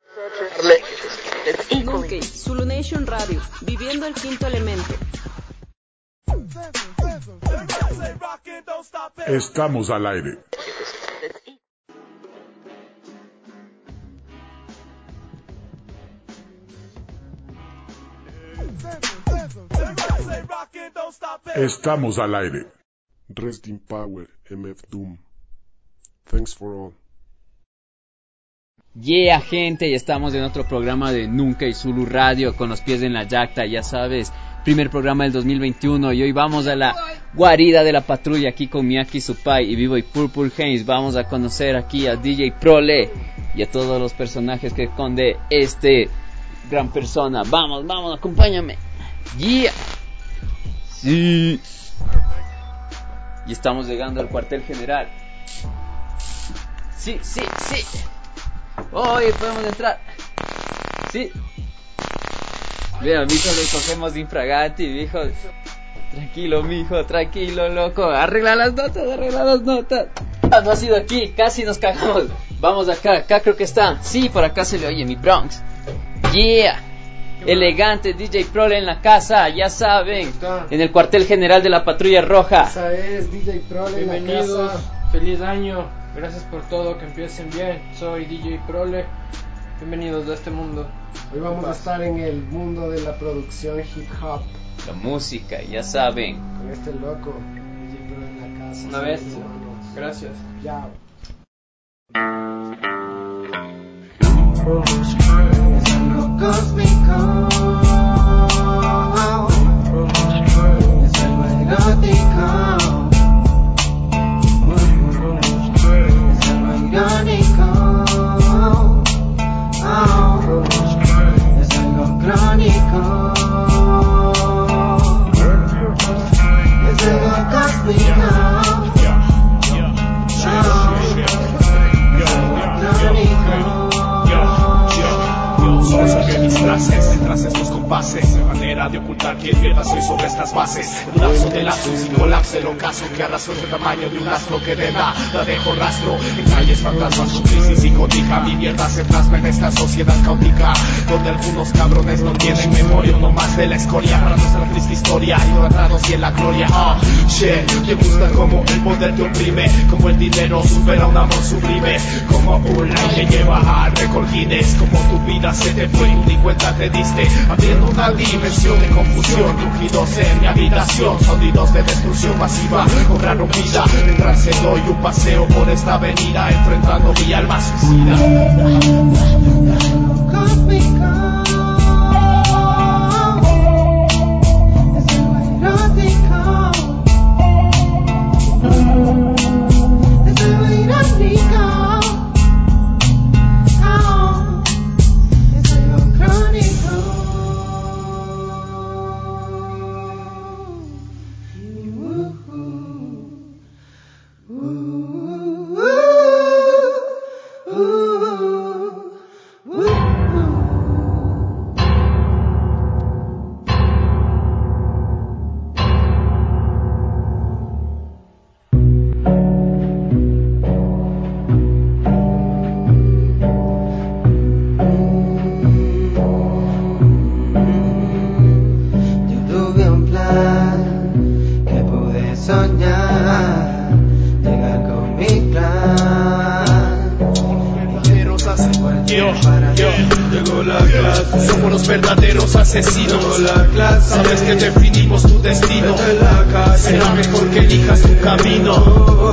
Nunkey, Zulu Nation Radio, viviendo el quinto elemento. Estamos al aire. Estamos al aire. Rest in power, MF Doom. Thanks for all. Yeah, gente, ya estamos en otro programa de Nunca y Zulu Radio con los pies en la yacta, ya sabes, primer programa del 2021 y hoy vamos a la guarida de la patrulla aquí con Miyaki Supai y Vivo y Purple Haze. Vamos a conocer aquí a DJ Prole y a todos los personajes que esconde este gran persona. Vamos, acompáñame. Yeah. Sí. Y estamos llegando al cuartel general. Sí. Oye, podemos entrar. Sí. Vea, mijo, lo cogemos infragati, mijo. Tranquilo, mijo, tranquilo, loco. Arregla las notas. Ah, no ha sido aquí, casi nos cagamos. Vamos acá creo que está. Sí, por acá se le oye mi Bronx. Yeah. Elegante DJ Prole en la casa, ya saben. En el cuartel general de la Patrulla Roja. Esa es DJ Prole en la Bienvenidos, casa. feliz año. Gracias por todo, que empiecen bien. Soy DJ Prole. Bienvenidos a este mundo. Hoy vamos a estar en el mundo de la producción hip hop La música, ya saben. con este loco DJ Prole en la casa. Una vez. Hermanos. Gracias. Yao. Tras estos compases, de manera de ocultar que mierda soy sobre estas bases. Un lapso de lapsus y colapso el ocaso que arrasó el tamaño de un astro que de nada dejo rastro. En calles fantasmas su crisis psicótica, mi mierda se plasma en esta sociedad caótica, donde algunos cabrones no tienen memoria, uno más de la escoria para nuestra triste historia, idolatrados y en la gloria. Shit, te gusta como el poder te oprime, como el dinero supera un amor sublime, como un like que lleva al récord Guinness, como tu vida se te fue y ni cuenta te diste, abriendo una dimensión de confusión, rugidos en mi habitación, sonidos de destrucción masiva, cobraron vida, mientras se doy un paseo por esta avenida, enfrentando mi alma suicida. Somos los verdaderos asesinos. Sabes que definimos tu destino. Será mejor que elijas tu camino.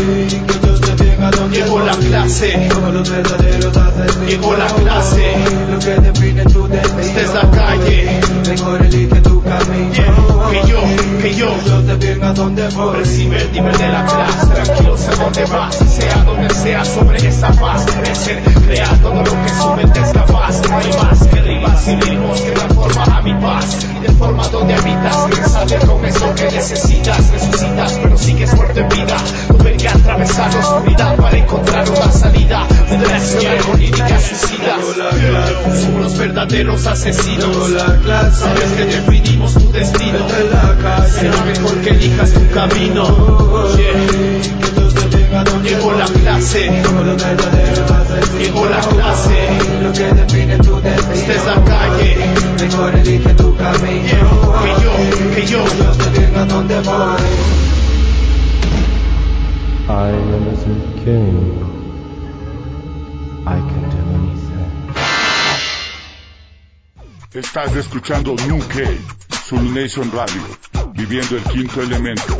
Llegó la clase. Llegó la clase. Esta es la calle. Mejor elige tu camino. Que yo recibe el nivel de la clase. Tranquilo, sé dónde vas. Sea donde sea, sobre esa paz. Crecer, crear todo lo que su mente es capaz. No hay más que rimas y ritmos que transforman a mi paz. Y de forma donde habitas, resalte con eso que necesitas. Resucitas, pero sigues muerto en vida. Tuve que atravesar la oscuridad para encontrar una salida. De la soñar con líricas suicidas. Somos los verdaderos asesinos. Sabes que definimos tu destino. Será mejor que elijas tu camino. Llegó la clase, llegó la clase. Lo que define tu destino. Esta es la calle. Mejor elige tu camino. Que yo. Dios te diga dónde voy. I am the king. I can do anything. Estás escuchando Nunkey, Zulu Nation Radio, viviendo el quinto elemento.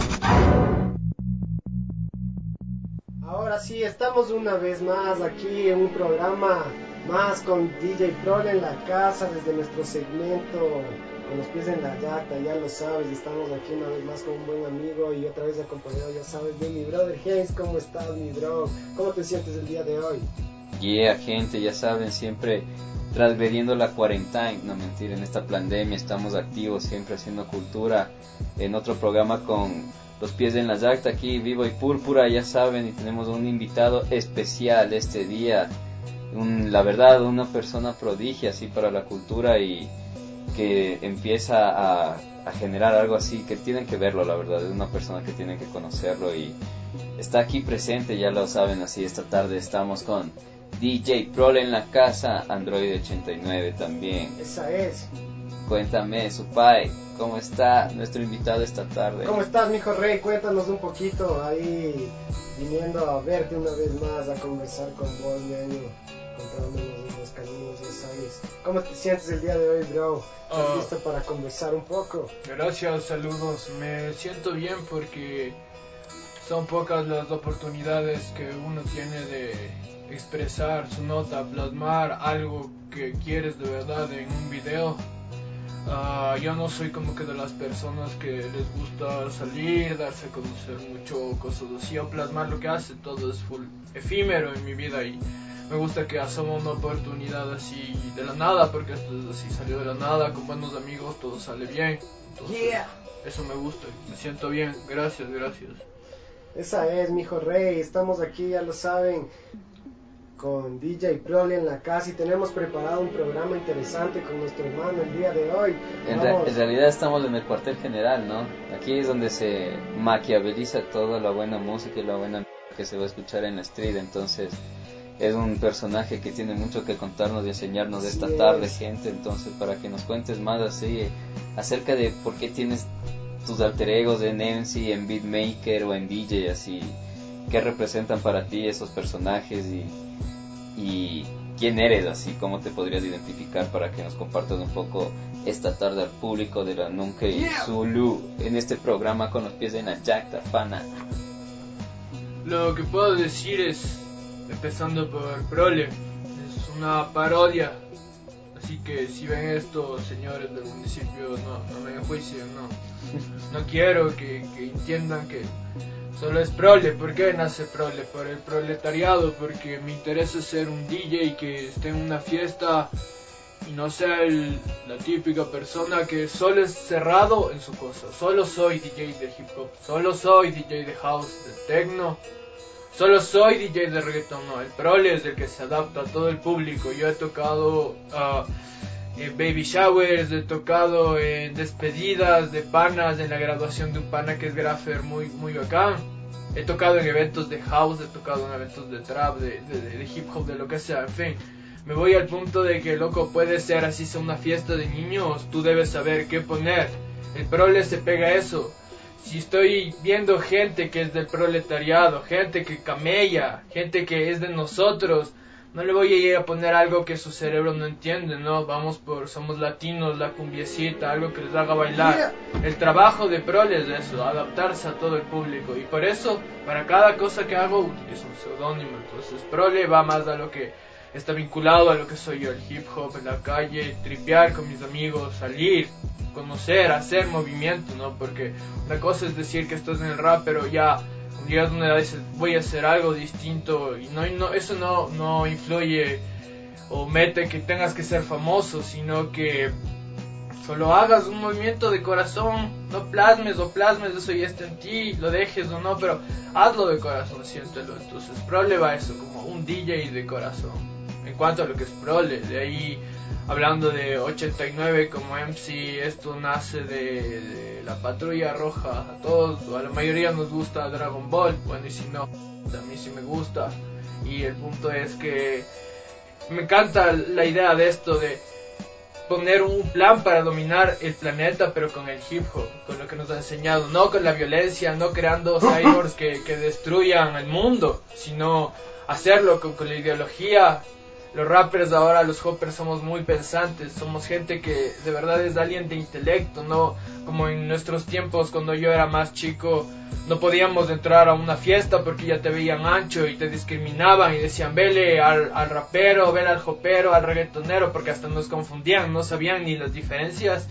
Ahora sí, estamos una vez más aquí en un programa más con DJ Prole en la casa, desde nuestro segmento Con los pies en la llanta, ya lo sabes. Estamos aquí una vez más con un buen amigo y otra vez acompañado, ya sabes, de mi brother Hayes. ¿Cómo estás, mi bro? ¿Cómo te sientes el día de hoy? Yeah, gente, ya saben, siempre transgrediendo la cuarentena, no mentir, en esta pandemia estamos activos, siempre haciendo cultura, en otro programa con los pies en la llanta, aquí Vivo y Púrpura, ya saben, y tenemos un invitado especial este día, la verdad, una persona prodigia así para la cultura y que empieza a generar algo así, que tienen que verlo, la verdad, es una persona que tienen que conocerlo y está aquí presente, ya lo saben, así esta tarde estamos con DJ Prole en la casa, Android 89 también. Esa es. Cuéntame, Supai, ¿cómo está nuestro invitado esta tarde? ¿Cómo estás, mijo rey? Cuéntanos un poquito, ahí viniendo a verte una vez más, a conversar con vos, ñaño, contándonos unos caminos, ya sabes. ¿Cómo te sientes el día de hoy, bro? ¿Estás listo para conversar un poco? Gracias, saludos. Me siento bien porque son pocas las oportunidades que uno tiene de expresar su nota, plasmar algo que quieres de verdad en un video. Yo no soy como que de las personas que les gusta salir, darse a conocer mucho, cosas así, o plasmar lo que hace. Todo es full efímero en mi vida y me gusta que asoma una oportunidad así de la nada, porque esto es así, salió de la nada, con buenos amigos, todo sale bien. Entonces, eso me gusta, me siento bien, gracias. Esa es, mijo rey, estamos aquí, ya lo saben, con DJ Prole en la casa y tenemos preparado un programa interesante con nuestro hermano el día de hoy. En realidad estamos en el cuartel general, ¿no? Aquí es donde se maquiaveliza toda la buena música y la buena que se va a escuchar en la street, entonces es un personaje que tiene mucho que contarnos y enseñarnos de esta tarde, gente, entonces para que nos cuentes más así acerca de por qué tienes tus alter egos en MC, en beatmaker o en DJ, así, qué representan para ti esos personajes y quién eres, así, cómo te podrías identificar, para que nos compartas un poco esta tarde al público de la Nunkey Zulu en este programa con los pies en la llanta, pana. Lo que puedo decir es, empezando por Prole, es una parodia, así que si ven esto, señores del municipio, no me enjuicien, no quiero que entiendan que solo es Prole. ¿Por qué nace Prole? Por el proletariado, porque me interesa ser un DJ que esté en una fiesta y no sea la típica persona que solo es cerrado en su cosa. Solo soy DJ de hip hop, solo soy DJ de house, de techno, solo soy DJ de reggaeton. No, el Prole es el que se adapta a todo el público. Yo he tocado en baby showers, he tocado en despedidas de panas, en la graduación de un pana que es graffer muy bacán. He tocado en eventos de house, he tocado en eventos de trap, de hip hop, de lo que sea, en fin. Me voy al punto de que, loco, puede ser así sea una fiesta de niños, tú debes saber qué poner. El Prole se pega a eso. Si estoy viendo gente que es del proletariado, gente que camella, gente que es de nosotros, no le voy a ir a poner algo que su cerebro no entiende, ¿no? Somos latinos, la cumbiecita, algo que les haga bailar. El trabajo de Prole es eso, adaptarse a todo el público. Y por eso, para cada cosa que hago, utilizo un seudónimo. Entonces, Prole va más a lo que está vinculado a lo que soy yo, el hip hop, en la calle, tripear con mis amigos, salir, conocer, hacer movimiento, ¿no? Porque una cosa es decir que estás en el rap, pero ya llegas a una edad y dices, voy a hacer algo distinto, y eso no influye o mete que tengas que ser famoso, sino que solo hagas un movimiento de corazón, no plasmes eso ya está en ti, lo dejes o no, pero hazlo de corazón, siéntelo. Entonces Prole va a eso, como un DJ de corazón, en cuanto a lo que es Prole. De ahí, hablando de 89 como MC, esto nace de la Patrulla Roja. A todos, o a la mayoría nos gusta Dragon Ball, bueno, y si no, a mí sí me gusta. Y el punto es que me encanta la idea de esto, de poner un plan para dominar el planeta, pero con el hip hop, con lo que nos ha enseñado, no con la violencia, no creando cyborgs que destruyan el mundo, sino hacerlo con la ideología. Los rappers ahora, los hoppers, somos muy pensantes, somos gente que de verdad es alguien de intelecto, no como en nuestros tiempos cuando yo era más chico, no podíamos entrar a una fiesta porque ya te veían ancho y te discriminaban y decían vele al rapero, vele al hopero, al reggaetonero, porque hasta nos confundían, no sabían ni las diferencias.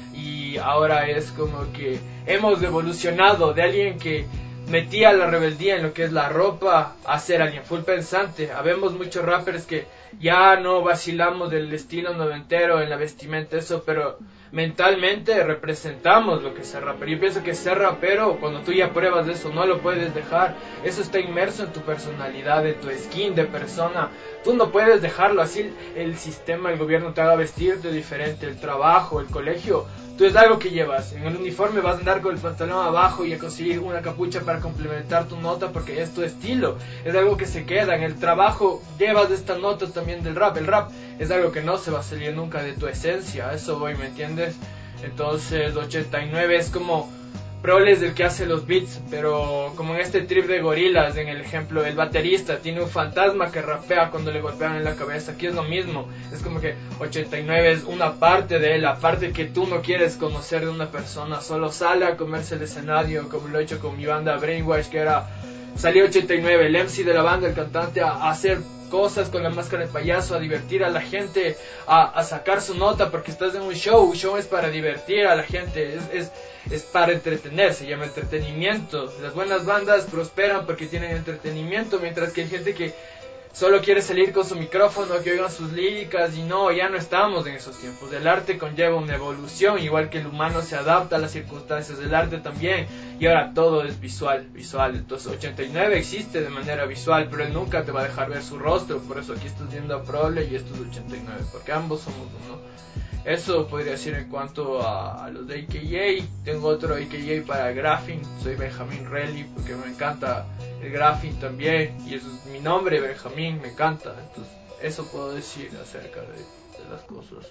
Y ahora es como que hemos evolucionado de alguien que metía la rebeldía en lo que es la ropa a ser alguien full pensante. Habemos muchos rappers que ya no vacilamos del estilo noventero en la vestimenta, eso, pero mentalmente representamos lo que es ser rapero. Yo pienso que ser rapero, cuando tú ya pruebas de eso, no lo puedes dejar. Eso está inmerso en tu personalidad, en tu skin de persona. Tú no puedes dejarlo así. El sistema, el gobierno te haga vestirte diferente, el trabajo, el colegio. Tú es algo que llevas. En el uniforme vas a andar con el pantalón abajo y a conseguir una capucha para complementar tu nota porque es tu estilo. Es algo que se queda. En el trabajo llevas esta nota también del rap. El rap es algo que no se va a salir nunca de tu esencia. A eso voy, ¿me entiendes? Entonces 89 es como Prole es el que hace los beats, pero como en este trip de gorilas, en el ejemplo, el baterista tiene un fantasma que rapea cuando le golpean en la cabeza. Aquí es lo mismo, es como que 89 es una parte de él, la parte que tú no quieres conocer de una persona, solo sale a comerse el escenario, como lo he hecho con mi banda Brainwash, que era, salió 89, el MC de la banda, el cantante, a hacer cosas con la máscara de payaso, a divertir a la gente, a sacar su nota, porque estás en un show es para divertir a la gente, es para entretener, se llama entretenimiento. Las buenas bandas prosperan porque tienen entretenimiento, mientras que hay gente que solo quiere salir con su micrófono, que oigan sus líricas, y no, ya no estamos en esos tiempos. El arte conlleva una evolución, igual que el humano se adapta a las circunstancias, el arte también, y ahora todo es visual. Entonces 89 existe de manera visual, pero él nunca te va a dejar ver su rostro, por eso aquí estás viendo a Prole y esto es 89, porque ambos somos uno. Eso podría decir en cuanto a los de AKA. Tengo otro AKA para Graffin, soy Benjamín Relly porque me encanta el Graffin también, y eso es mi nombre, Benjamín, me encanta. Entonces eso puedo decir acerca de las cosas.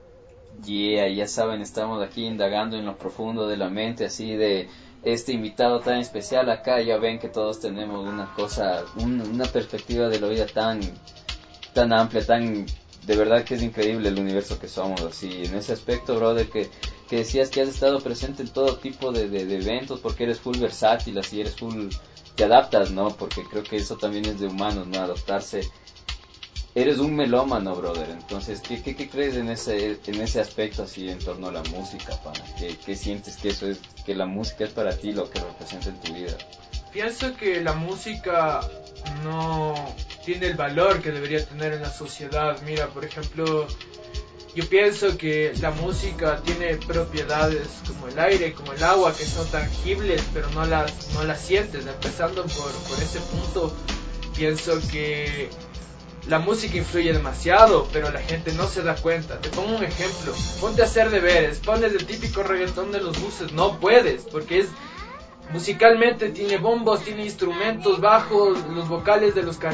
Ya saben, estamos aquí indagando en lo profundo de la mente, así de este invitado tan especial acá. Ya ven que todos tenemos una cosa, una perspectiva de la vida tan amplia, de verdad que es increíble el universo que somos, así, en ese aspecto, brother, que decías que has estado presente en todo tipo de eventos, porque eres full versátil, así, eres full, te adaptas, ¿no? Porque creo que eso también es de humanos, ¿no? Adaptarse. Eres un melómano, brother, entonces, ¿qué crees en ese aspecto, así, en torno a la música, pana? ¿Qué sientes que eso es, que la música es para ti lo que representa en tu vida? Pienso que la música no tiene el valor que debería tener en la sociedad. Mira, por ejemplo, yo pienso que la música tiene propiedades como el aire, como el agua, que son tangibles, pero no las sientes. Empezando por ese punto, pienso que la música influye demasiado, pero la gente no se da cuenta. Te pongo un ejemplo, ponte a hacer deberes, pones el típico reggaetón de los buses, no puedes, porque es musicalmente, tiene bombos, tiene instrumentos bajos, los vocales de los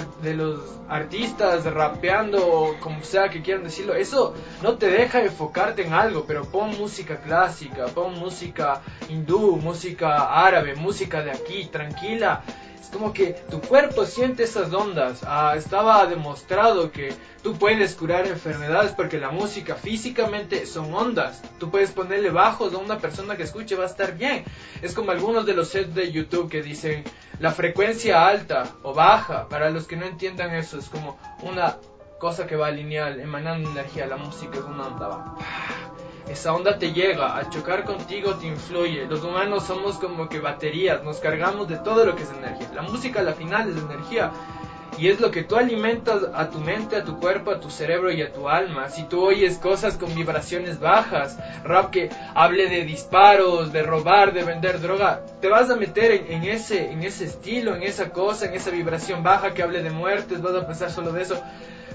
artistas rapeando, o como sea que quieran decirlo, eso no te deja enfocarte en algo. Pero pon música clásica, pon música hindú, música árabe, música de aquí, tranquila, es como que tu cuerpo siente esas ondas. Estaba demostrado que tú puedes curar enfermedades porque la música físicamente son ondas. Tú puedes ponerle bajos a una persona que escuche, va a estar bien. Es como algunos de los sets de YouTube que dicen la frecuencia alta o baja. Para los que no entiendan eso, es como una cosa que va lineal, emanando energía. La música es una onda, va. Esa onda te llega, al chocar contigo te influye. Los humanos somos como que baterías, nos cargamos de todo lo que es energía. La música a la final es energía. Y es lo que tú alimentas a tu mente, a tu cuerpo, a tu cerebro y a tu alma. Si tú oyes cosas con vibraciones bajas, rap que hable de disparos, de robar, de vender droga, te vas a meter en ese estilo, en esa cosa, en esa vibración baja que hable de muertes, vas a pensar solo de eso.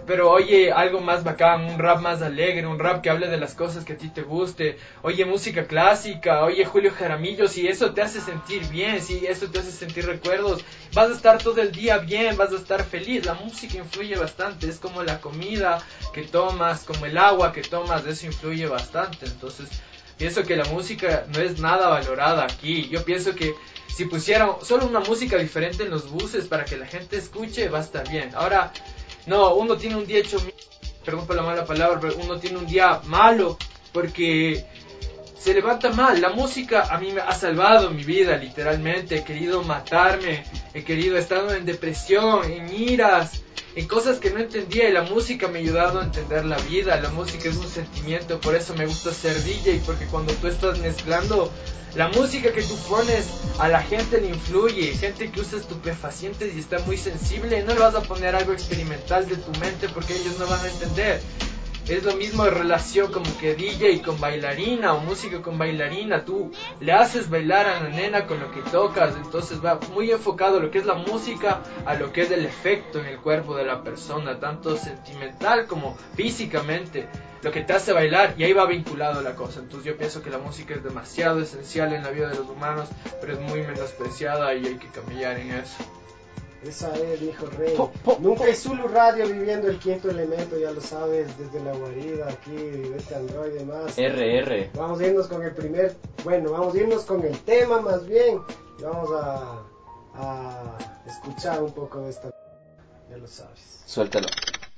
pero oye algo más bacán, un rap más alegre, un rap que hable de las cosas que a ti te guste, oye música clásica, oye Julio Jaramillo, si eso te hace sentir bien, si eso te hace sentir recuerdos, vas a estar todo el día bien, vas a estar feliz. La música influye bastante, es como la comida que tomas, como el agua que tomas, eso influye bastante. Entonces pienso que la música no es nada valorada aquí. Yo pienso que si pusieran solo una música diferente en los buses para que la gente escuche, va a estar bien. Ahora, no, uno tiene un día hecho, perdón por la mala palabra, pero uno tiene un día malo porque se levanta mal. La música a mí me ha salvado mi vida, literalmente. He querido matarme, he querido estar en depresión, en iras, en cosas que no entendía, y la música me ha ayudado a entender la vida. La música es un sentimiento, por eso me gusta ser DJ, porque cuando tú estás mezclando la música que tú pones, a la gente le influye. Gente que usa estupefacientes y está muy sensible, no le vas a poner algo experimental de tu mente porque ellos no van a entender. Es lo mismo de relación como que DJ con bailarina o música con bailarina. Tú le haces bailar a la nena con lo que tocas. Entonces va muy enfocado lo que es la música a lo que es el efecto en el cuerpo de la persona, tanto sentimental como físicamente, lo que te hace bailar, y ahí va vinculado la cosa. Entonces yo pienso que la música es demasiado esencial en la vida de los humanos, pero es muy menospreciada y hay que cambiar en eso. Esa es, hijo rey. Nunca hay Zulu Radio, viviendo el quinto elemento, ya lo sabes, desde la guarida aquí, de este Android y demás. RR. Vamos a irnos con el vamos a irnos con el tema más bien. Y vamos a escuchar un poco de esta, ya lo sabes. Suéltalo.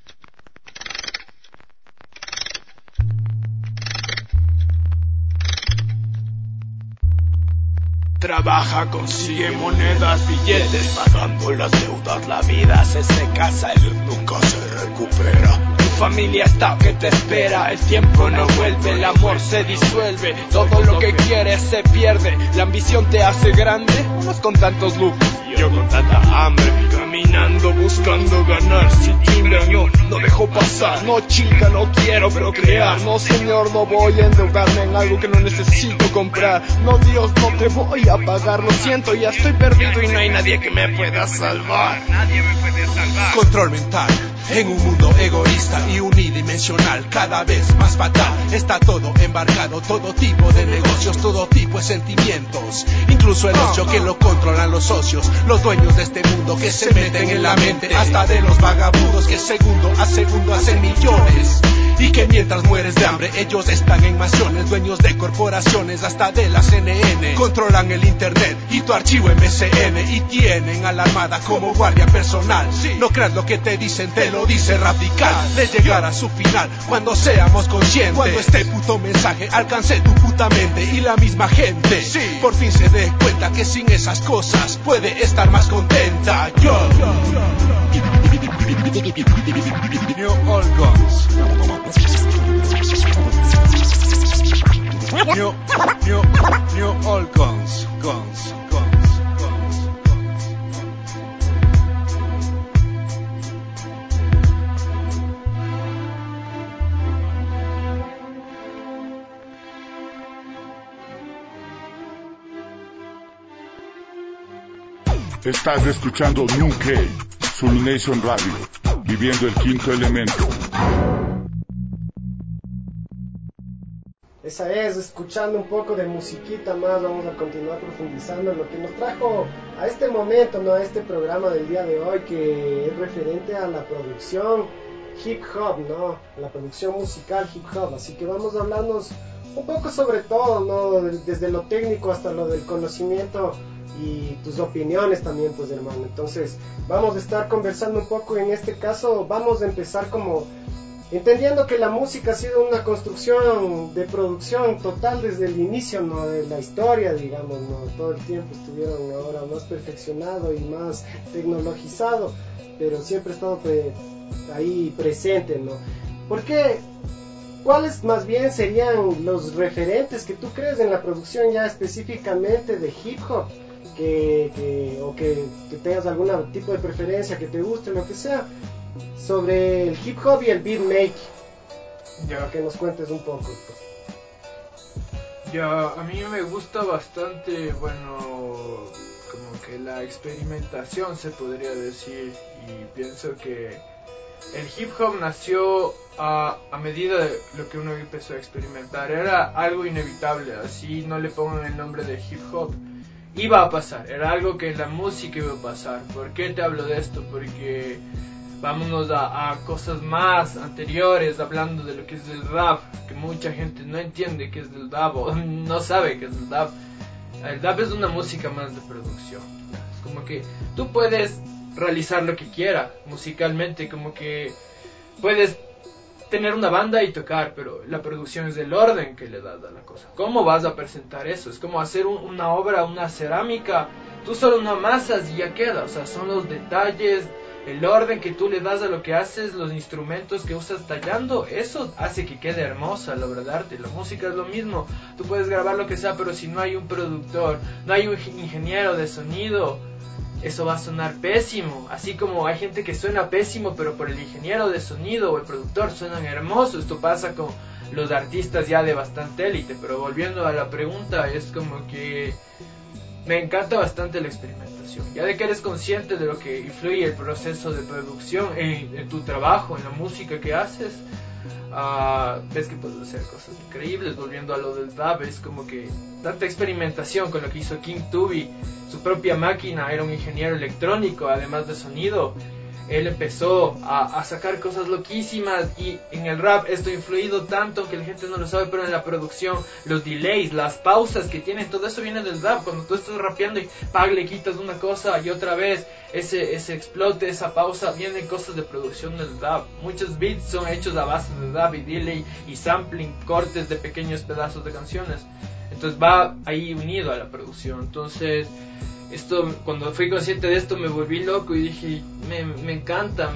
Trabaja, consigue monedas, billetes, pagando las deudas. La vida se seca, salud nunca se recupera. Tu familia está que te espera, el tiempo no vuelve, el amor se disuelve, todo lo que quieres se pierde. La ambición te hace grande, unos con tantos lujos, yo con tanta hambre. Caminando buscando ganar, si timbran no dejo pasar. No chica, no quiero procrear. No señor, no voy a endeudarme en algo que no necesito comprar. No Dios, no te voy a pagar, lo siento, ya estoy perdido y no hay nadie que me pueda salvar. Nadie me puede salvar. Control mental en un mundo egoísta y unidimensional, cada vez más fatal. Está todo embargado, todo tipo de negocios, todo tipo de sentimientos, incluso el ocio que lo controlan los socios, los dueños de este mundo que se meten en la mente, hasta de los vagabundos que segundo a segundo hacen millones. Y que mientras mueres de hambre ellos están en mansiones, dueños de corporaciones hasta de la CNN. Controlan el internet y tu archivo MSN y tienen a la armada como guardia personal. No creas lo que te dicen, te lo dice Radical. De llegar a su final cuando seamos conscientes, cuando este puto mensaje alcance tu puta mente y la misma gente por fin se dé cuenta que sin esas cosas puede estar más contenta. Yo New All Guns. New All Guns. Guns. Estás escuchando Nuke, Zulu Nation Radio, viviendo el quinto elemento. Esa es, escuchando un poco de musiquita más, vamos a continuar profundizando en lo que nos trajo a este momento, ¿no? A este programa del día de hoy, que es referente a la producción hip hop, ¿no? La producción musical hip hop. Así que vamos a hablarnos un poco sobre todo, ¿no? Desde lo técnico hasta lo del conocimiento y tus opiniones también, pues, hermano. Entonces vamos a estar conversando un poco. En este caso vamos a empezar como entendiendo que la música ha sido una construcción de producción total desde el inicio, ¿no? De la historia, digamos, ¿no? Todo el tiempo estuvieron ahora más perfeccionado y más tecnologizado, pero siempre ha estado ahí presente, ¿no? ¿Por qué? ¿Cuáles más bien serían los referentes que tú crees en la producción ya específicamente de hip hop? O que tengas algún tipo de preferencia, que te guste, lo que sea, sobre el hip hop y el beat making. Para que nos cuentes un poco. Ya, a mí me gusta bastante, bueno, como que la experimentación, se podría decir, y pienso que el hip hop nació a medida de lo que uno empezó a experimentar. Era algo inevitable, así no le pongan el nombre de hip hop. Iba a pasar, era algo que en la música iba a pasar. ¿Por qué te hablo de esto? Porque vámonos a cosas más anteriores, hablando de lo que es el rap, que mucha gente no entiende qué es el rap o no sabe qué es el rap. El rap es una música más de producción. Es como que tú puedes realizar lo que quieras musicalmente, como que puedes tener una banda y tocar, pero la producción es el orden que le das a la cosa. ¿Cómo vas a presentar eso? Es como hacer una obra, una cerámica, tú solo no amasas y ya queda. O sea, son los detalles, el orden que tú le das a lo que haces, los instrumentos que usas tallando, eso hace que quede hermosa la obra de arte. La música es lo mismo, tú puedes grabar lo que sea, pero si no hay un productor, no hay un ingeniero de sonido, eso va a sonar pésimo. Así como hay gente que suena pésimo, pero por el ingeniero de sonido o el productor suenan hermosos. Esto pasa con los artistas ya de bastante élite. Pero volviendo a la pregunta, es como que me encanta bastante la experimentación. Ya de que eres consciente de lo que influye el proceso de producción en tu trabajo, en la música que haces, ves que puedes hacer cosas increíbles. Volviendo a lo del dub, es como que tanta experimentación con lo que hizo King Tubi, su propia máquina, era un ingeniero electrónico además de sonido. Él empezó a sacar cosas loquísimas, y en el rap esto ha influido tanto que la gente no lo sabe, pero en la producción, los delays, las pausas que tienen, todo eso viene del rap. Cuando tú estás rapeando y le quitas una cosa y otra vez ese explote, esa pausa, vienen cosas de producción del rap. Muchos beats son hechos a base de rap y delay y sampling, cortes de pequeños pedazos de canciones. Entonces va ahí unido a la producción. Entonces esto, cuando fui consciente de esto, me volví loco y dije, me encanta,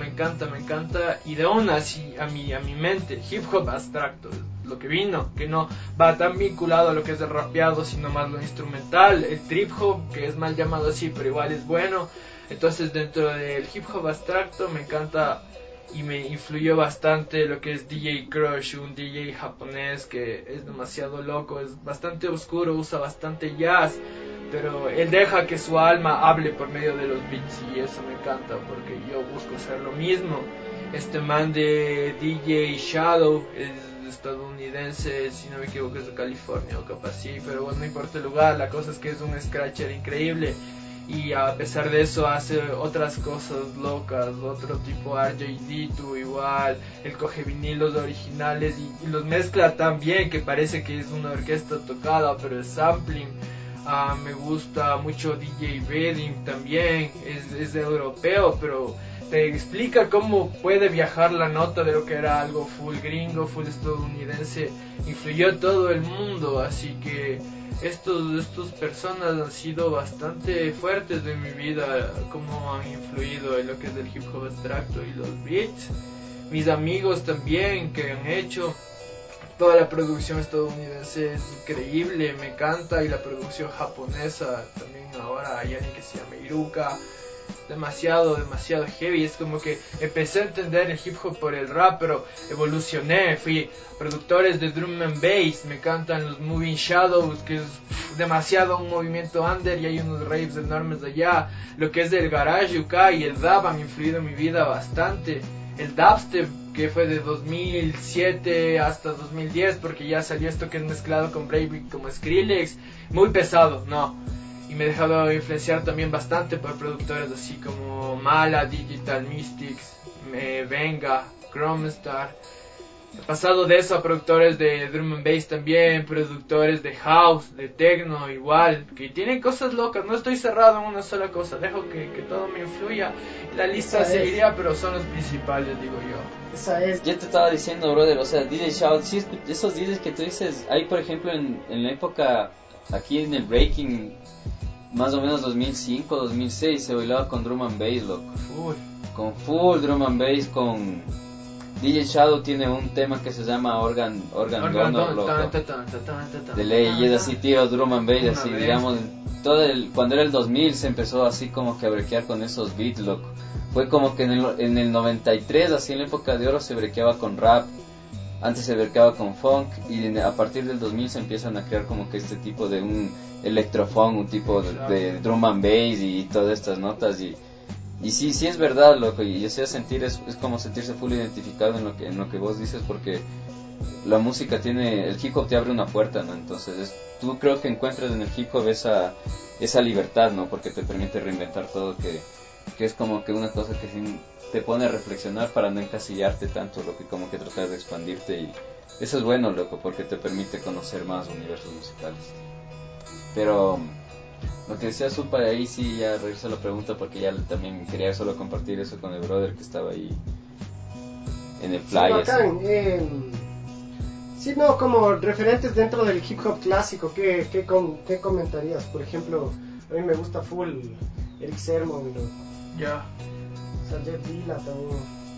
y de una así a mi mente, hip hop abstracto, lo que vino, que no va tan vinculado a lo que es el rapeado, sino más lo instrumental, el trip hop, que es mal llamado así, pero igual es bueno. Entonces dentro del hip hop abstracto me encanta y me influyó bastante lo que es DJ Crush, un DJ japonés que es demasiado loco, es bastante oscuro, usa bastante jazz, pero él deja que su alma hable por medio de los beats, y eso me encanta porque yo busco hacer lo mismo. Este man de DJ Shadow es estadounidense, si no me equivoco es de California o capaz sí, pero bueno, no importa el lugar, la cosa es que es un scratcher increíble. Y a pesar de eso hace otras cosas locas, otro tipo RJD2 igual, él coge vinilos originales y los mezcla tan bien que parece que es una orquesta tocada, pero es sampling. Me gusta mucho DJ Redding también, es europeo, pero te explica cómo puede viajar la nota de lo que era algo full gringo, full estadounidense, influyó a todo el mundo, así que estos personas han sido bastante fuertes en mi vida, como han influido en lo que es el hip hop abstracto y los beats. Mis amigos también que han hecho, toda la producción estadounidense es increíble, me encanta, y la producción japonesa también. Ahora hay alguien que se llama Iruka, demasiado heavy. Es como que empecé a entender el hip hop por el rap, pero evolucioné, fui productores de drum and bass, me encantan los Moving Shadows, que es demasiado un movimiento under, y hay unos raves enormes allá. Lo que es el garage UK y el dub han influido en mi vida bastante. El dubstep, que fue de 2007 hasta 2010, porque ya salió esto que es mezclado con breakbeat como Skrillex, muy pesado, no. Y me he dejado influenciar también bastante por productores así como Mala, Digital Mystics, Venga, Chromestar. He pasado de eso a productores de drum and bass también, productores de house, de techno igual, que tienen cosas locas. No estoy cerrado en una sola cosa, dejo que todo me influya. La lista seguiría, pero son los principales, digo yo. Esa es. Yo te estaba diciendo, brother, o sea, DJ Shout, sí, esos DJs que tú dices, hay por ejemplo en la época, aquí en el breaking, más o menos 2005, 2006, se bailaba con drum and bass, loco. Con full drum and bass, con DJ Shadow tiene un tema que se llama Organ Donor, loco. De ley, y es así, tío, drum and bass, así, digamos, cuando era el 2000 se empezó así como que a brequear con esos beats, loco. Fue como que en el 93, así en la época de oro, se brequeaba con rap. Antes se brequeaba con funk, y a partir del 2000 se empiezan a crear como que este tipo de un electrofunk, un tipo de drum and bass y todas estas notas, y Y sí es verdad, loco, y ese sentir es como sentirse full identificado en lo que vos dices, porque la música el hip hop te abre una puerta, ¿no? Entonces tú creo que encuentras en el hip hop esa libertad, ¿no? Porque te permite reinventar todo, que es como que una cosa que te pone a reflexionar para no encasillarte tanto, lo que como que tratar de expandirte, y eso es bueno, loco, porque te permite conocer más universos musicales. Pero lo que decía Supa, ahí sí ya regreso a la pregunta, porque ya también quería solo compartir eso con el brother que estaba ahí en el playa. Sí, bacán. Sí, no, como referentes dentro del hip hop clásico, ¿qué comentarías? Por ejemplo, a mí me gusta full Eric Sermon, ¿no? Ya. O sea, Jeff Dilla también.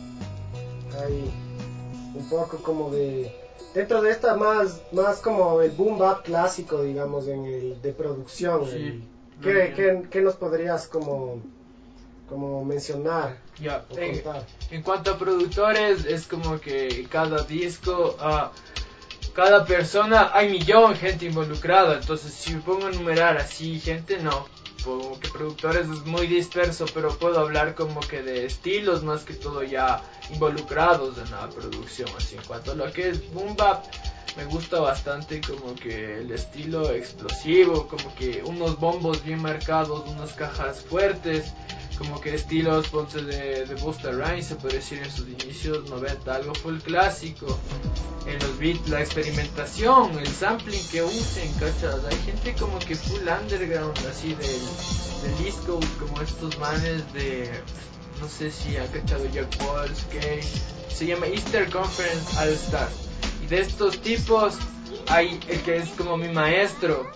Hay un poco como dentro de esta más como el boom bap clásico, digamos, de producción. Sí. ¿Qué nos podrías como mencionar? Ya. O contar? En cuanto a productores, es como que cada disco, cada persona, hay gente involucrada. Entonces, si me pongo a enumerar así gente, no. Como que productores es muy disperso, pero puedo hablar como que de estilos más que todo ya involucrados en la producción. Así, en cuanto a lo que es boom bap, me gusta bastante como que el estilo explosivo, como que unos bombos bien marcados, unas cajas fuertes, como que estilos, ponte de Busta Rhymes, se puede decir en sus inicios 90, algo full clásico. En los beats, la experimentación, el sampling que usen, ¿cachas? Hay gente como que full underground, así del East Coast, como estos manes de, no sé si ha cachado Jack Walls, que se llama Eastern Conference All Star. Y de estos tipos hay el que es como mi maestro,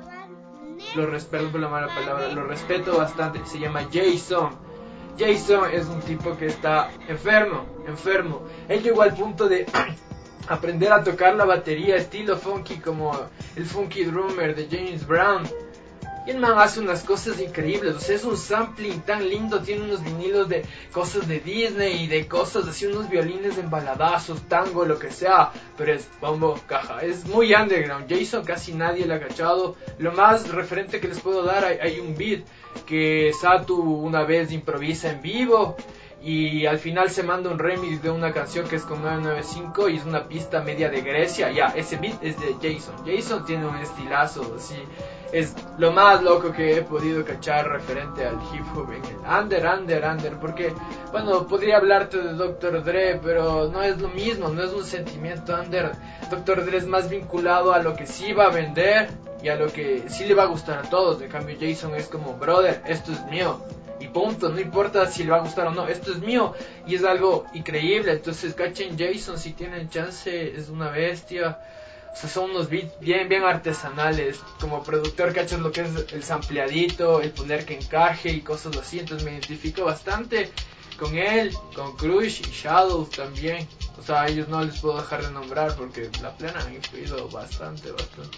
perdón por la mala palabra, lo respeto bastante, se llama Jason. Jason es un tipo que está enfermo. Él llegó al punto de aprender a tocar la batería estilo funky, como el Funky Drummer de James Brown. Y el man hace unas cosas increíbles, o sea, es un sampling tan lindo, tiene unos vinilos de cosas de Disney y de cosas así, unos violines de embaladazos, tango, lo que sea, pero es bombo, caja, es muy underground. Jason casi nadie le ha cachado. Lo más referente que les puedo dar, hay un beat que Satu una vez improvisa en vivo, y al final se manda un remix de una canción que es con 995 y es una pista media de Grecia. Ya, ese beat es de Jason. Jason tiene un estilazo, así. Es lo más loco que he podido cachar referente al hip hop en el under, porque, bueno, podría hablarte de Dr. Dre, pero no es lo mismo, no es un sentimiento under. Dr. Dre es más vinculado a lo que sí va a vender y a lo que sí le va a gustar a todos. En cambio, Jason es como, brother, esto es mío. Y punto, no importa si le va a gustar o no, esto es mío, y es algo increíble. Entonces cachen Jason, si tienen chance, es una bestia. O sea, son unos beats bien artesanales. Como productor cachan lo que es el sampleadito, el poner que encaje y cosas así. Entonces me identifico bastante con él, con Crush y Shadow también. O sea, a ellos no les puedo dejar de nombrar porque la plena han influido bastante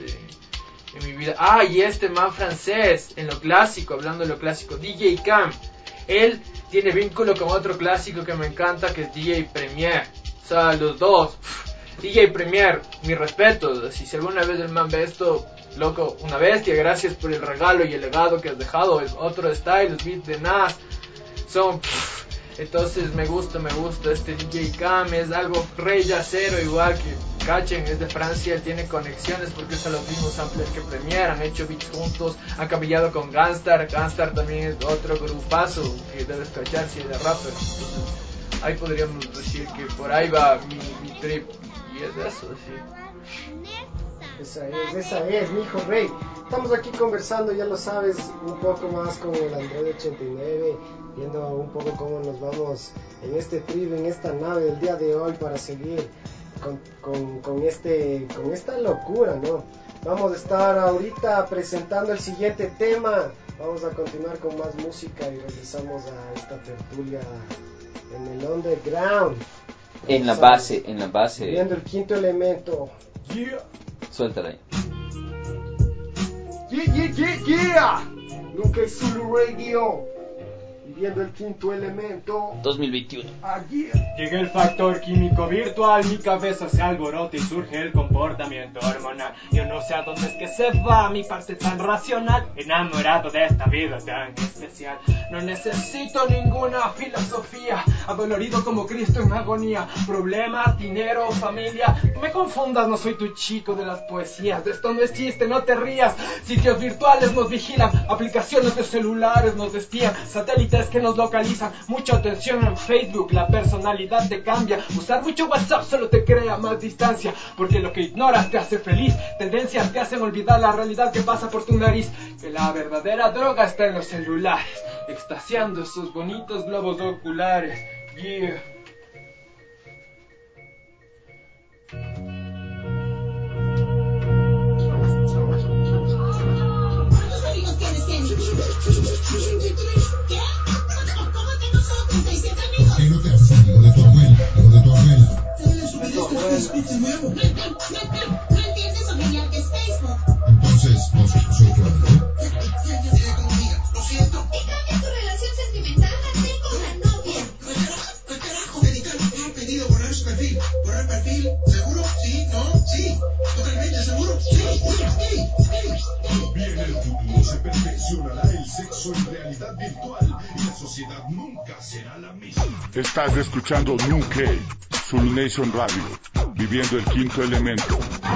en mi vida. Y este man francés, en lo clásico, hablando de lo clásico, DJ Cam. Él tiene vínculo con otro clásico que me encanta, que es DJ Premier. O sea, los dos. DJ Premier, mi respeto. Si alguna vez el man ve esto, loco, una bestia. Gracias por el regalo y el legado que has dejado. Es otro style, los beats de Nas son... Entonces me gusta este DJ Cam, es algo rey yacero, igual que cachen, es de Francia, él tiene conexiones porque es a los mismos samplers que Premier, han hecho beats juntos, han cambiado con Gangstar también es otro grupazo que debes cachar si es de rapper. Entonces ahí podríamos decir que por ahí va mi trip, y es de eso, sí. Esa es, mi hijo rey. Estamos aquí conversando, ya lo sabes, un poco más con el Android 89, viendo un poco cómo nos vamos en este trip, en esta nave del día de hoy para seguir con esta locura, ¿no? Vamos a estar ahorita presentando el siguiente tema, vamos a continuar con más música y regresamos a esta tertulia en el underground. En la base. Viendo el quinto elemento. Yeah. Suéltala ahí. Yeah. Nunca es Zulu Radio. viviendo el quinto elemento 2021. Llega el factor químico virtual, mi cabeza se alborota y surge el comportamiento hormonal. Yo no sé a dónde es que se va mi parte tan racional, enamorado de esta vida tan especial. No necesito ninguna filosofía, adolorido como Cristo en agonía. Problemas, dinero, familia, no me confundas, no soy tu chico de las poesías. De esto no es chiste, no te rías. Sitios virtuales nos vigilan, aplicaciones de celulares nos espían, satélites que nos localizan. Mucha atención en Facebook, la personalidad te cambia. Usar mucho WhatsApp solo te crea más distancia, porque lo que ignoras te hace feliz. Tendencias te hacen olvidar la realidad que pasa por tu nariz. Que la verdadera droga está en los celulares, extasiando esos bonitos globos oculares. Yeah. ¿Por qué no te haces amigo de tu abuela? Hijo de tu abuela. No entiendes, familiar, que es Facebook. Entonces, ¿no soy tu amigo? Lo siento. Y cambia tu relación sentimental con la novia. ¿Qué carajo? Editar un pedido, borrar su perfil. ¿Borrar perfil? ¿Seguro? ¿Sí? ¿No? ¿Sí? ¿Totalmente seguro? Sí. Viene el futuro, se perfeccionará el sexo en realidad virtual y la sociedad nunca será la misma. Estás escuchando Nuke, Zulu Nation Radio, viviendo el quinto elemento.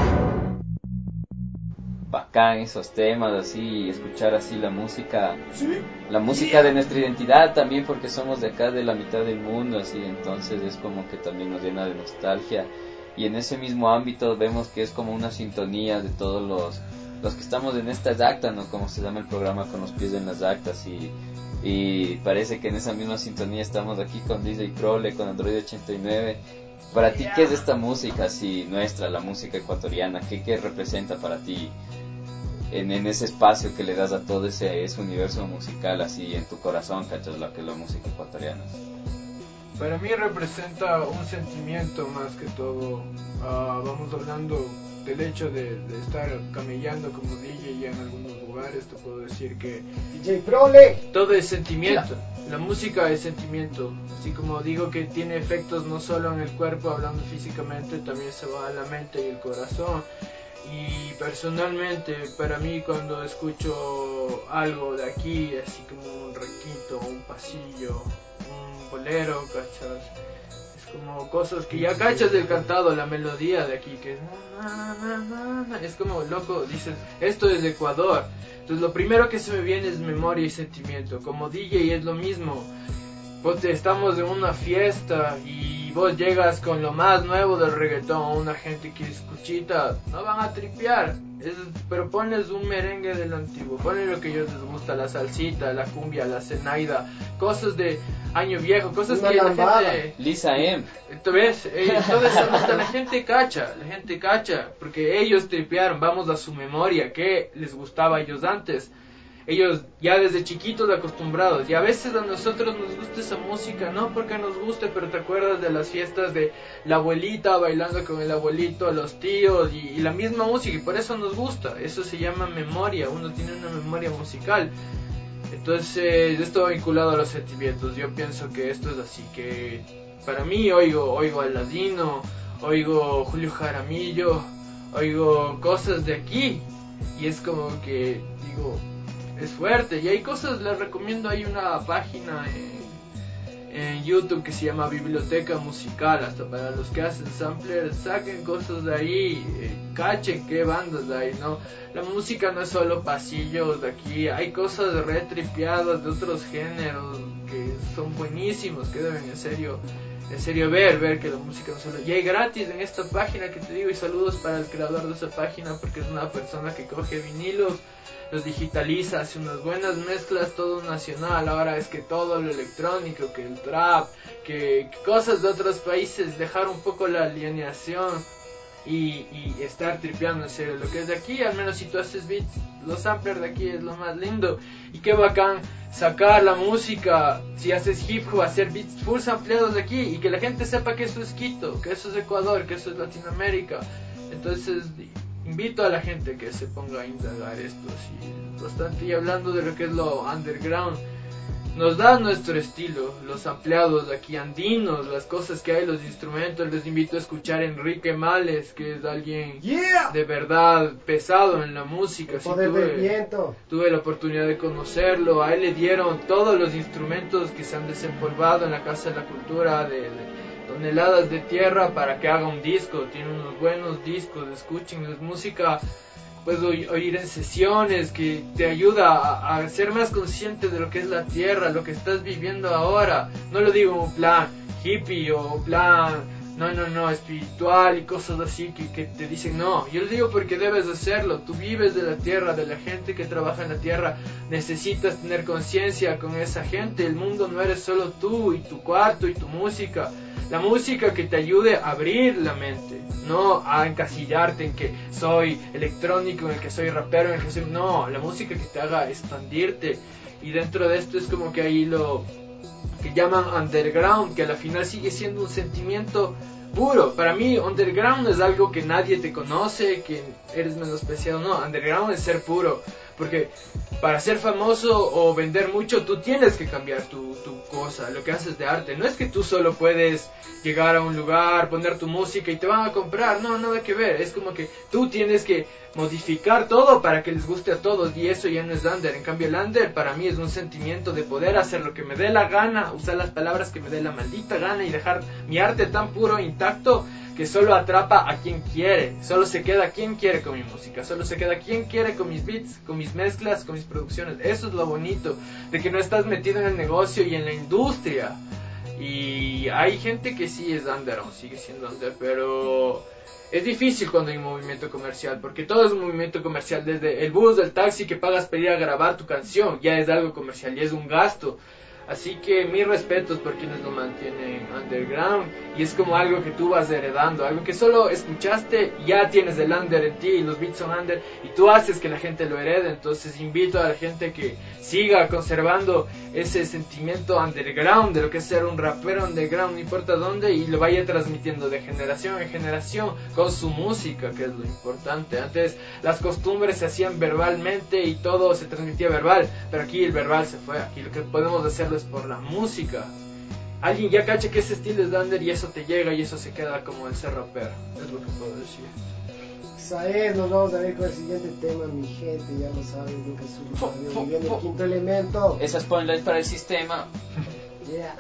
Bacán esos temas, así, escuchar así la música, la música de nuestra identidad también, porque somos de acá, de la mitad del mundo, así, entonces es como que también nos llena de nostalgia. Y en ese mismo ámbito vemos que es como una sintonía de todos los que estamos en estas actas, ¿no? Como se llama el programa, con los pies en las actas, y parece que en esa misma sintonía estamos aquí con DJ Prole, con Android 89. Para ti, ¿qué es esta música así nuestra, la música ecuatoriana? ¿Qué representa para ti en ese espacio que le das a todo ese universo musical así en tu corazón, cachas, lo que es la música ecuatoriana? Para mí representa un sentimiento más que todo. Vamos hablando del hecho de estar camellando como DJ ya en algunos lugares. Te puedo decir que DJ Prole, todo es sentimiento. La música es sentimiento. Así como digo que tiene efectos no solo en el cuerpo, hablando físicamente, también se va a la mente y el corazón. Y personalmente, para mí, cuando escucho algo de aquí, así como un requinto, un pasillo, un bolero, ¿cachas? Es como cosas que ya cachas del cantado, la melodía de aquí, que es es como loco, dices, esto es de Ecuador. Entonces lo primero que se me viene es memoria y sentimiento. Como DJ es lo mismo. Pues estamos en una fiesta y vos llegas con lo más nuevo del reggaetón, una gente que escuchita, no van a tripear, pero pones un merengue del antiguo, pones lo que a ellos les gusta, la salsita, la cumbia, la cenaida, cosas de año viejo, cosas que la gente... Lisa M. ¿Tú ves? Toda esa nota, la gente cacha, porque ellos tripearon, vamos a su memoria, que les gustaba a ellos antes. Ellos ya desde chiquitos acostumbrados, y a veces a nosotros nos gusta esa música, no porque nos guste, pero te acuerdas de las fiestas de la abuelita bailando con el abuelito, los tíos, y la misma música, y por eso nos gusta. Eso se llama memoria, uno tiene una memoria musical. Entonces esto va vinculado a los sentimientos. Yo pienso que esto es así, que para mí oigo a Ladino, oigo Julio Jaramillo, oigo cosas de aquí, y es como que digo, es fuerte. Y hay cosas, les recomiendo, hay una página en YouTube que se llama Biblioteca Musical, hasta para los que hacen samplers, saquen cosas de ahí, cachen qué bandas hay, ¿no? La música no es solo pasillos de aquí, hay cosas retripiadas de otros géneros que son buenísimos, que deben en serio ver que la música no solo... Y hay gratis en esta página que te digo, y saludos para el creador de esa página, porque es una persona que coge vinilos, los digitaliza, hace unas buenas mezclas, todo nacional. Ahora es que todo lo electrónico, que el trap, que cosas de otros países, dejar un poco la alineación y estar tripeando en serio lo que es de aquí. Al menos si tú haces beats, los samplers de aquí es lo más lindo. Y qué bacán sacar la música, si haces hip hop, hacer beats full sampleados de aquí, y que la gente sepa que eso es Quito, que eso es Ecuador, que eso es Latinoamérica. Entonces invito a la gente que se ponga a indagar esto así bastante. Y hablando de lo que es lo underground, nos da nuestro estilo, los ampliados aquí andinos, las cosas que hay, los instrumentos. Les invito a escuchar a Enrique Males, que es alguien de verdad pesado en la música. Sí, tuve la oportunidad de conocerlo. A él le dieron todos los instrumentos que se han desempolvado en la Casa de la Cultura, de toneladas de tierra, para que haga un disco. Tiene unos buenos discos, escuchen, es música. Puedes oír en sesiones que te ayuda a ser más consciente de lo que es la tierra, lo que estás viviendo ahora. No lo digo en plan hippie o plan, no, espiritual y cosas así que te dicen no. Yo lo digo porque debes hacerlo. Tú vives de la tierra, de la gente que trabaja en la tierra. Necesitas tener conciencia con esa gente. El mundo no eres solo tú y tu cuarto y tu música. La música que te ayude a abrir la mente, no a encasillarte en que soy electrónico, en el que soy rapero, en el que soy... No, la música que te haga expandirte. Y dentro de esto es como que ahí lo que llaman underground, que a la final sigue siendo un sentimiento puro. Para mí underground es algo que nadie te conoce, que eres menospreciado. No, underground es ser puro. Porque para ser famoso o vender mucho, tú tienes que cambiar tu cosa, lo que haces de arte. No es que tú solo puedes llegar a un lugar, poner tu música y te van a comprar. No, nada que ver. Es como que tú tienes que modificar todo para que les guste a todos. Y eso ya no es under. En cambio el under para mí es un sentimiento de poder hacer lo que me dé la gana, usar las palabras que me dé la maldita gana y dejar mi arte tan puro, intacto, que solo atrapa a quien quiere, solo se queda quien quiere con mi música, solo se queda quien quiere con mis beats, con mis mezclas, con mis producciones. Eso es lo bonito, de que no estás metido en el negocio y en la industria. Y hay gente que sí es under, o sigue siendo under, pero es difícil cuando hay un movimiento comercial, porque todo es un movimiento comercial. Desde el bus, del taxi que pagas para ir a grabar tu canción, ya es algo comercial, ya es un gasto. Así que mis respetos por quienes lo mantienen underground. Y es como algo que tú vas heredando, algo que solo escuchaste, ya tienes el under en ti, y los beats son under, y tú haces que la gente lo herede. Entonces invito a la gente que siga conservando ese sentimiento underground, de lo que es ser un rapero underground, no importa dónde, y lo vaya transmitiendo de generación en generación con su música, que es lo importante. Antes las costumbres se hacían verbalmente y todo se transmitía verbal, pero aquí el verbal se fue. Aquí lo que podemos hacerlo es por la música. Alguien ya cacha que ese estilo es under y eso te llega y eso se queda como el ser rapero. Es lo que puedo decir. Saez, nos vamos a ver con el siguiente tema, mi gente, ya lo saben, nunca es un viene el quinto elemento. Esa spotlight para el sistema. Yeah.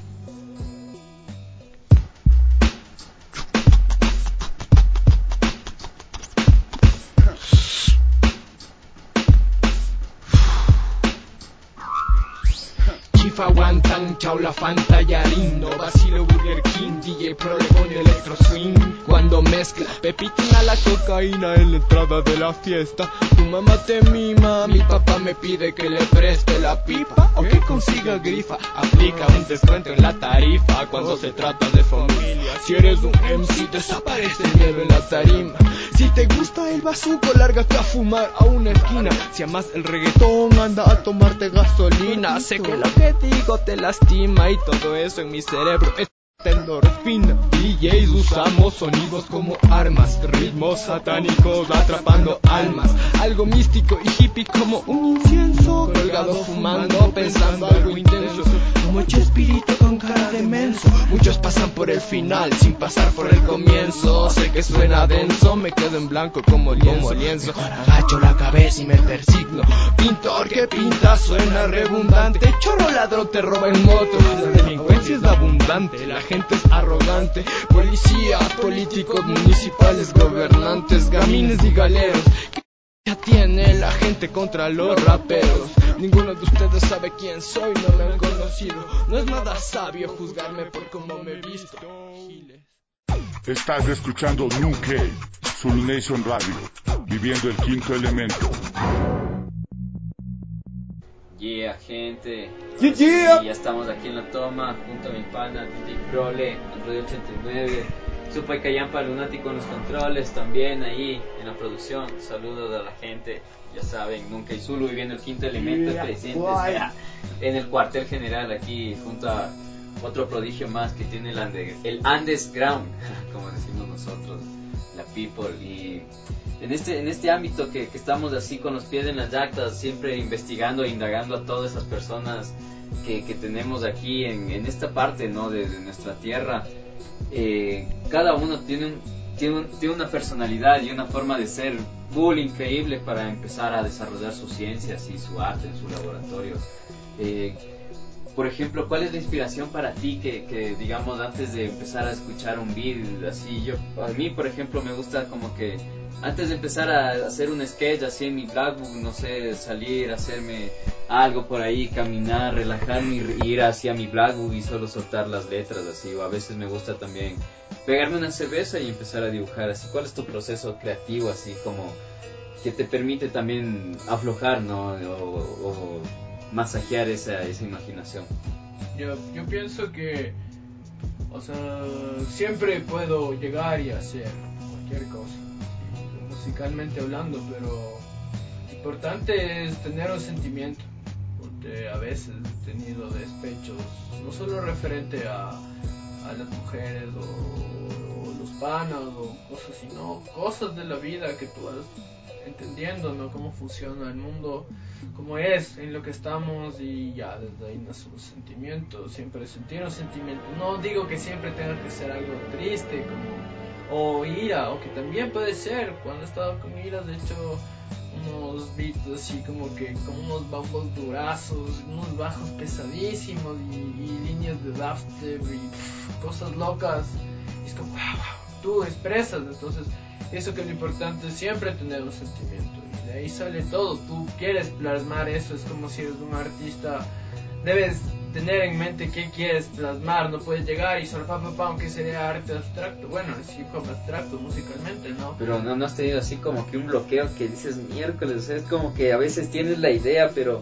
Chifa, Wantan, Chaula, Fanta, Yarindo, Vacilo, Burger King, DJ Pro le pone electro swing. Cuando mezcla pepitina la cocaína en la entrada de la fiesta, tu mamá te mima, mi papá me pide que le preste la pipa o que consiga grifa, aplica un descuento en la tarifa cuando se trata de familia. Si eres un MC desaparece miedo en la tarima. Si te gusta el bazuco, lárgate a fumar a una esquina. Si amas el reggaetón, anda a tomarte gasolina. Sé que lo que digo te lastima y todo eso en mi cerebro es endorfina. DJs usamos sonidos como armas, ritmos satánicos atrapando almas, algo místico y hippie como un incienso, colgado fumando, pensando algo intenso, como Chespirito con cara de menso. Muchos pasan por el final sin pasar por el comienzo. Sé que suena denso, me quedo en blanco como lienzo. Agacho la cabeza y me persigno. Pintor que pinta suena redundante. Chorro ladrón te roba en moto. La delincuencia es abundante, la gente es arrogante. Policías, políticos, municipales, gobernantes, gamines y galeros. Ya tiene la gente contra los raperos. Ninguno de ustedes sabe quién soy, no me han conocido. No es nada sabio juzgarme por cómo me he visto. Estás escuchando Nuke, Zulu Nation Radio, viviendo el quinto elemento. Yeah, gente. Yeah. Ya estamos aquí en la toma, junto a mi pana, DJ Prole, Android 89. Supai Cayampa Lunático en los controles, también ahí en la producción. Saludos a la gente, ya saben, Nunca y Zulu viviendo el quinto elemento, presentes en el cuartel general aquí junto a otro prodigio más que tiene el underground, como decimos nosotros, la people. Y en este ámbito que estamos así con los pies en las yactas, siempre investigando e indagando a todas esas personas que tenemos aquí en esta parte, ¿no? de nuestra tierra, cada uno tiene una personalidad y una forma de ser full increíble para empezar a desarrollar sus ciencias y su arte en su laboratorio. Por ejemplo, ¿cuál es la inspiración para ti que digamos, antes de empezar a escuchar un beat, así, a mí, por ejemplo, me gusta como que antes de empezar a hacer un sketch así en mi Blackbook, no sé, salir, hacerme algo por ahí, caminar, relajarme y ir hacia mi Blackbook y solo soltar las letras así, o a veces me gusta también pegarme una cerveza y empezar a dibujar así. ¿Cuál es tu proceso creativo así como que te permite también aflojar, ¿no? o masajear esa imaginación? Yo pienso que, o sea, siempre puedo llegar y hacer cualquier cosa, musicalmente hablando, pero lo importante es tener un sentimiento, porque a veces he tenido despechos, no solo referente a las mujeres o los panas o cosas, sino cosas de la vida que tú vas entendiendo, ¿no? Cómo funciona el mundo, cómo es, en lo que estamos, y ya desde ahí nacen los sentimientos. Siempre sentir un sentimiento, no digo que siempre tenga que ser algo triste o ira, o que también puede ser. Cuando he estado con ira, de hecho, unos beats así como unos bambos durazos, unos bajos pesadísimos y líneas de dubstep y cosas locas, y es como wow, tú expresas. Entonces eso que es lo importante es siempre tener un sentimiento, y de ahí sale todo. Tú quieres plasmar eso, es como si eres un artista, debes tener en mente qué quieres plasmar, no puedes llegar y solo aunque sería arte abstracto, bueno, es hip hop abstracto musicalmente, ¿no? Pero no has tenido así como que un bloqueo que dices miércoles, o sea, es como que a veces tienes la idea pero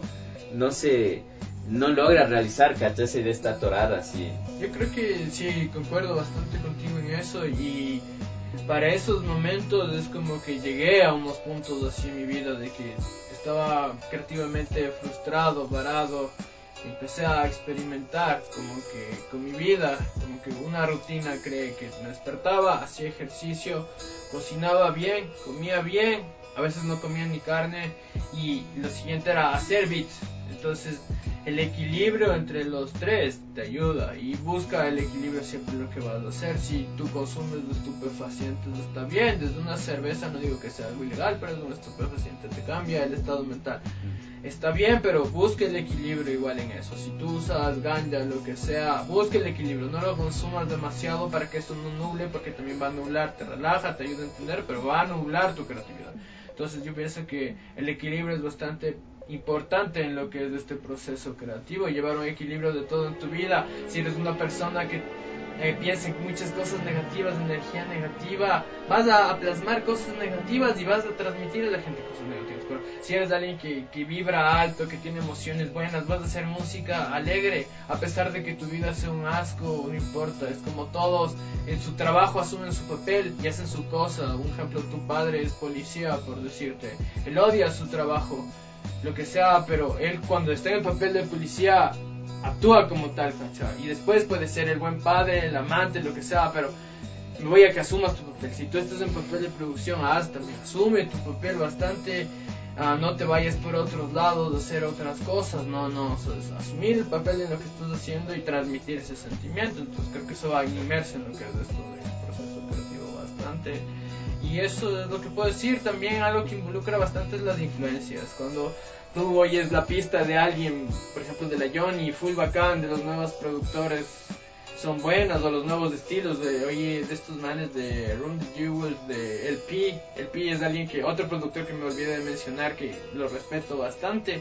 no logras realizar, ¿cachai? Esa idea está atorada así. Yo creo que sí, concuerdo bastante contigo en eso, y para esos momentos es como que llegué a unos puntos así en mi vida de que estaba creativamente frustrado, varado. Empecé a experimentar como que con mi vida, como que una rutina. Creé que me despertaba, hacía ejercicio, cocinaba bien, comía bien, a veces no comía ni carne, y lo siguiente era hacer beats. Entonces el equilibrio entre los tres te ayuda, y busca el equilibrio siempre lo que vas a hacer. Si tú consumes estupefacientes, está bien, desde una cerveza, no digo que sea algo ilegal, pero es un estupefaciente, te cambia el estado mental, está bien, pero busca el equilibrio igual en eso. Si tú usas ganja, lo que sea, busca el equilibrio, no lo consumas demasiado para que esto no nuble, porque también va a nublar, te relaja, te ayuda a entender, pero va a nublar tu creatividad. Entonces yo pienso que el equilibrio es bastante importante en lo que es este proceso creativo, llevar un equilibrio de todo en tu vida. Si eres una persona que piensa en muchas cosas negativas, energía negativa, vas a plasmar cosas negativas y vas a transmitir a la gente cosas negativas. Pero si eres alguien que vibra alto, que tiene emociones buenas, vas a hacer música alegre, a pesar de que tu vida sea un asco, no importa. Es como todos en su trabajo asumen su papel y hacen su cosa. Un ejemplo, tu padre es policía, por decirte, él odia su trabajo, lo que sea, pero él cuando está en el papel de policía actúa como tal, ¿cachai? Y después puede ser el buen padre, el amante, lo que sea, pero me voy a que asumas tu papel. Si tú estás en papel de producción, también asume tu papel bastante, no te vayas por otros lados a hacer otras cosas, no, o sea, asumir el papel en lo que estás haciendo y transmitir ese sentimiento. Entonces creo que eso va inmerso en lo que es esto del proceso creativo bastante. Y eso es lo que puedo decir. También algo que involucra bastante es las influencias. Cuando tú oyes la pista de alguien, por ejemplo de la Johnny, full bacán, de los nuevos productores son buenas, o los nuevos estilos de estos manes de Run the Jewels, de LP es alguien que, otro productor que me olvidé de mencionar, que lo respeto bastante,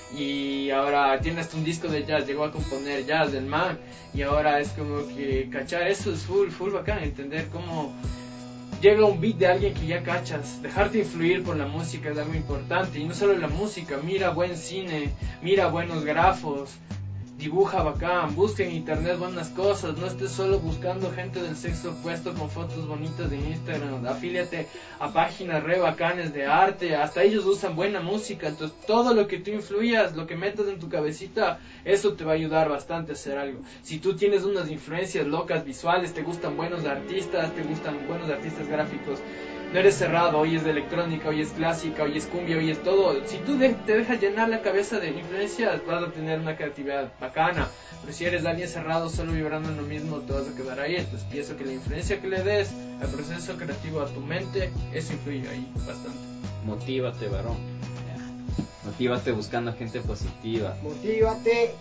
y ahora tiene hasta un disco de jazz, llegó a componer jazz del man, y ahora es como que cachar eso es full bacán, entender cómo llega un beat de alguien que ya cachas, dejarte influir por la música es algo importante. Y no solo la música, mira buen cine, mira buenos grafos, dibuja bacán, busca en internet buenas cosas, no estés solo buscando gente del sexo opuesto con fotos bonitas de Instagram, afíliate a páginas re bacanes de arte, hasta ellos usan buena música. Entonces todo lo que tú influyas, lo que metas en tu cabecita, eso te va a ayudar bastante a hacer algo. Si tú tienes unas influencias locas visuales, te gustan buenos artistas gráficos, no eres cerrado, hoy es de electrónica, hoy es clásica, hoy es cumbia, hoy es todo. Si tú te dejas llenar la cabeza de influencias, vas a tener una creatividad bacana. Pero si eres alguien cerrado, solo vibrando en lo mismo, te vas a quedar ahí. Entonces pienso que la influencia que le des al proceso creativo, a tu mente, eso influye ahí bastante. Motívate, varón. Motívate buscando gente positiva. Motívate.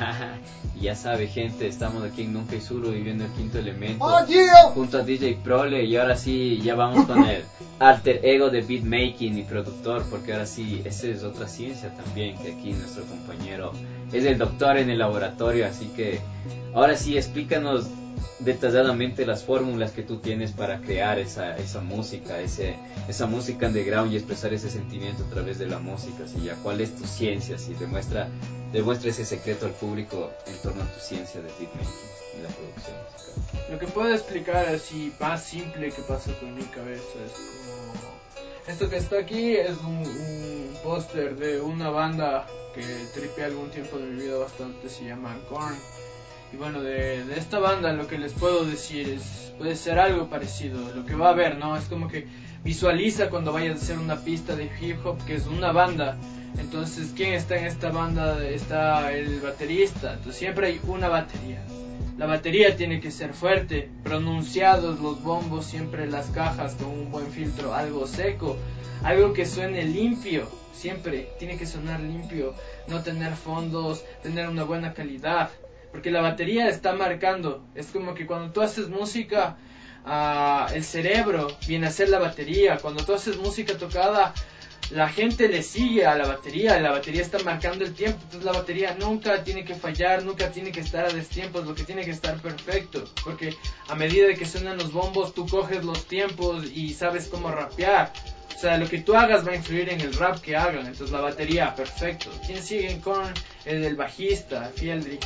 Y ya sabe, gente, estamos aquí en Nunca y Zulu viviendo el quinto elemento. ¡Oh, yeah! Junto a DJ Prole. Y ahora sí, ya vamos con el alter ego de beatmaking y productor. Porque ahora sí, esa es otra ciencia también. Que aquí nuestro compañero es el doctor en el laboratorio. Así que ahora sí, explícanos detalladamente las fórmulas que tú tienes para crear esa música, esa música underground y expresar ese sentimiento a través de la música. Así ya, ¿cuál es tu ciencia? Si demuestra ese secreto al público en torno a tu ciencia de beatmaking y la producción musical. Lo que puedo explicar así más simple que pasa por mi cabeza es como esto que está aquí es un póster de una banda que tripeé algún tiempo de mi vida bastante, se llama Korn. Y bueno, de esta banda lo que les puedo decir es, puede ser algo parecido, lo que va a haber, ¿no? Es como que visualiza cuando vayas a hacer una pista de hip hop que es una banda. Entonces, ¿quién está en esta banda? Está el baterista. Entonces siempre hay una batería. La batería tiene que ser fuerte, pronunciados los bombos, siempre las cajas con un buen filtro, algo seco, algo que suene limpio, siempre tiene que sonar limpio, no tener fondos, tener una buena calidad. Porque la batería está marcando, es como que cuando tú haces música, el cerebro viene a ser la batería. Cuando tú haces música tocada, la gente le sigue a la batería está marcando el tiempo. Entonces la batería nunca tiene que fallar, nunca tiene que estar a destiempos, lo que tiene que estar perfecto. Porque a medida de que suenan los bombos, tú coges los tiempos y sabes cómo rapear. O sea, lo que tú hagas va a influir en el rap que hagan. Entonces la batería, perfecto. ¿Quién sigue con el bajista, Fieldry?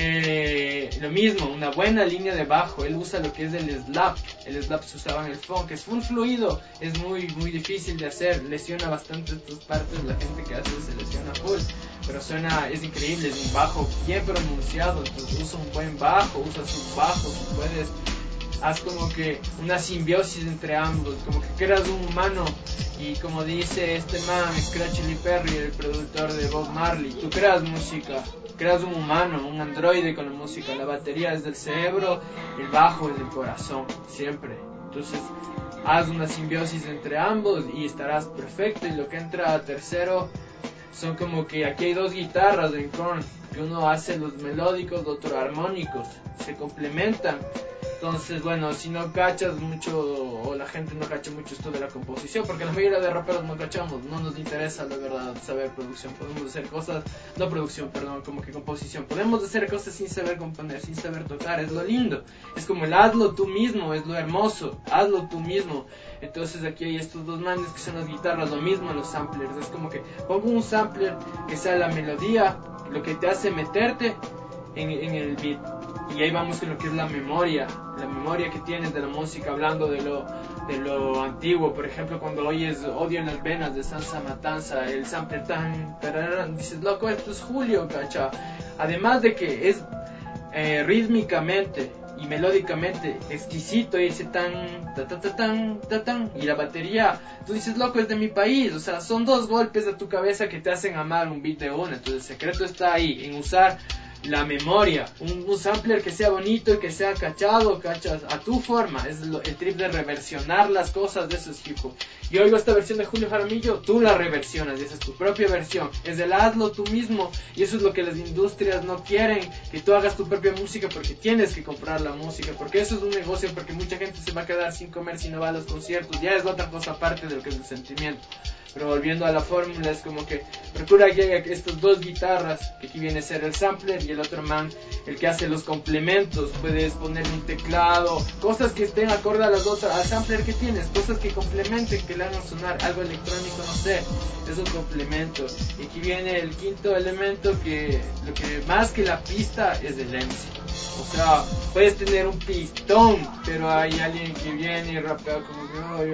Lo mismo, una buena línea de bajo. Él usa lo que es el slap. El slap se usaba en el funk, es full fluido, es muy difícil de hacer, lesiona bastante estas partes, la gente que hace se lesiona full, pero suena, es increíble, es un bajo bien pronunciado. Entonces usa un buen bajo, usa sus bajos, si puedes, haz como que una simbiosis entre ambos, como que creas un humano. Y como dice este man, Scratchy Lee Perry, el productor de Bob Marley, tú creas música, creas un humano, un androide con la música. La batería es del cerebro, el bajo es del corazón, siempre. Entonces haz una simbiosis entre ambos y estarás perfecto. Y lo que entra a tercero son como que aquí hay dos guitarras en Korn, que uno hace los melódicos, el otro armónicos, se complementan. Entonces, bueno, si no cachas mucho, o la gente no cacha mucho esto de la composición, porque la mayoría de raperos no cachamos, no nos interesa la verdad saber producción, podemos hacer cosas, no producción, perdón, como que composición, podemos hacer cosas sin saber componer, sin saber tocar, es lo lindo, es como el hazlo tú mismo, es lo hermoso, hazlo tú mismo. Entonces aquí hay estos dos manes que son las guitarras, lo mismo los samplers, es como que pongo un sampler que sea la melodía, lo que te hace meterte en el beat. Y ahí vamos con lo que es la memoria que tienes de la música, hablando de lo antiguo. Por ejemplo, cuando oyes Odio en las venas de Sansa Matanza, el sample tan tararán, dices, loco, esto es Julio, cacha. Además de que es rítmicamente y melódicamente exquisito, irse tan tan, y la batería, tú dices, loco, es de mi país. O sea, son dos golpes de tu cabeza que te hacen amar un beat de una. Entonces el secreto está ahí, en usar la memoria, un sampler que sea bonito y que sea cachado, cachas, a tu forma. Es el trip de reversionar las cosas, de eso es hip hop. Yo oigo esta versión de Julio Jaramillo, tú la reversionas, esa es tu propia versión, es el hazlo tú mismo. Y eso es lo que las industrias no quieren, que tú hagas tu propia música, porque tienes que comprar la música, porque eso es un negocio, porque mucha gente se va a quedar sin comer si no va a los conciertos. Ya es otra cosa aparte de lo que es el sentimiento. Pero volviendo a la fórmula, es como que procura que haya estas dos guitarras, que aquí viene a ser el sampler y el otro man, el que hace los complementos. Puedes poner un teclado, cosas que estén acorde a las dos, al sampler que tienes, cosas que complementen, que le hagan sonar algo electrónico, no sé, esos complementos. Y aquí viene el quinto elemento, que lo que más que la pista es el MC. O sea, puedes tener un pistón, pero hay alguien que viene y rapea como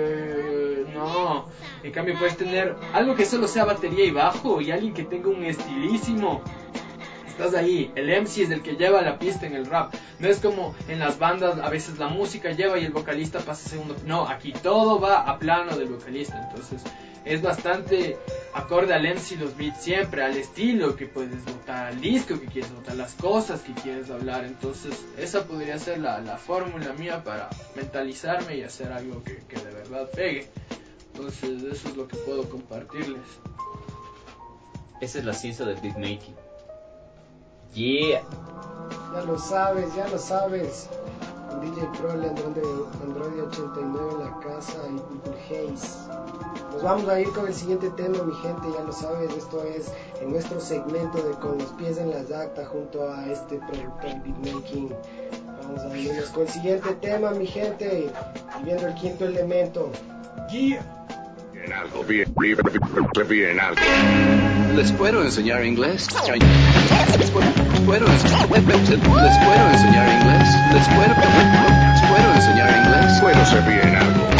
que no. En cambio puedes tener algo que solo sea batería y bajo, y alguien que tenga un estilísimo Estás ahí, el MC es el que lleva la pista en el rap. No es como en las bandas, a veces la música lleva y el vocalista pasa segundo. No, aquí todo va a plano del vocalista. Entonces es bastante acorde al MC los beats siempre, al estilo que puedes botar, al disco que quieres botar, las cosas que quieres hablar. Entonces esa podría ser la fórmula mía para mentalizarme y hacer algo que de verdad pegue. Entonces eso es lo que puedo compartirles. Esa es la ciencia del beatmaking. Yeah. Ya lo sabes. Con DJ Prole, Android 89 en la casa y Google Haze. Nos vamos a ir con el siguiente tema, mi gente, ya lo sabes. Esto es en nuestro segmento de Con los pies en la yacta junto a este productor beatmaking. Vamos a irnos con el siguiente tema, mi gente, viviendo el quinto elemento. Yeah. Bien algo, bien algo. ¿Les puedo enseñar inglés? ¿Les puedo enseñar inglés? ¿Les puedo enseñar inglés? Puedo ser bien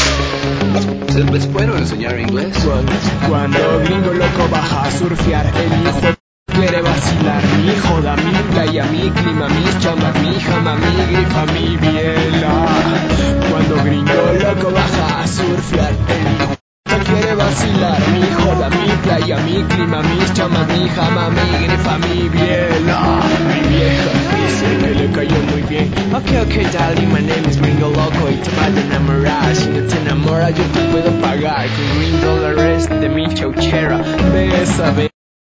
algo. ¿Les puedo enseñar inglés? Cuando gringo loco baja a surfear, el hijo quiere vacilar. Mi hijo da mi playa, mi clima, mis chamas, mi jama, mi grifa, mi biela. Cuando gringo loco baja a surfear, el hijo quiere vacilar. Mi hijo da mi playa, mi clima, mis chamas, mi jama, mi grifa, mi biela. Mi vieja dice que le cayó muy bien. Ok, darling, my name is Gringo Loco y te vas a enamorar. Si no te enamoras yo te puedo pagar con green dólares de mi chauchera. Besa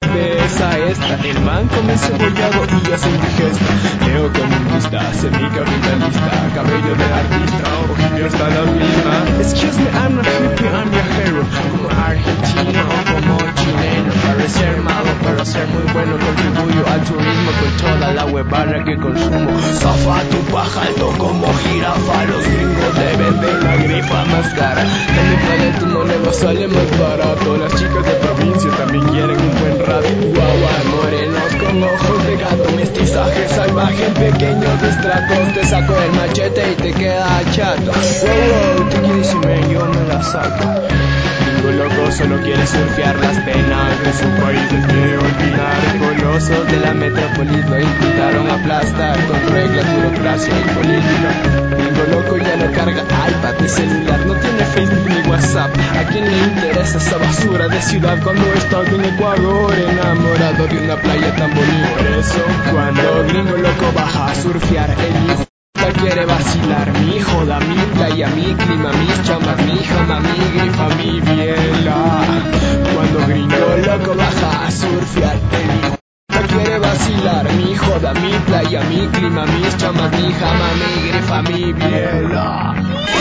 esta, el banco me cebollado y ya se indigesta. Neocomunista, semicapitalista, cabello de artista, ojillo hasta la misma. Excuse me, I'm not hippie, I'm viajero. Como argentino o como chileno. Parecer malo, pero ser muy bueno. Contribuyo al turismo con toda la huevada que consumo. Zafa tu paja alto como jirafa. Los gringos deben de la grifa más cara. En mi planeta un monero sale más barato. Las chicas de provincia también quieren un buen rato. Guau, morenos con ojos de gato. Mestizaje salvaje en pequeños estratos. Te saco el machete y te queda chato. Wow, te quieres irme, yo no la saco. Gringo loco solo quiere surfear las penas de su país, les quiere olvidar. Colosos de la metrópolis lo intentaron aplastar con reglas, burocracia y política. Gringo loco ya no carga iPad ni celular, no tiene Facebook ni WhatsApp. ¿A quién le interesa esa basura de ciudad cuando estás en Ecuador enamorado de una playa tan bonita? Por eso cuando gringo loco baja a surfear, el hijo quiere vacilar. Mi hijo da mi playa, mi clima, mis chamas, mi jama, mi grifa, mi biela. Cuando gringo loco baja a surfear, el hijo quiere vacilar. Mi hijo da mi playa, mi clima, mis chamas, mi jama, mi grifa, mi biela.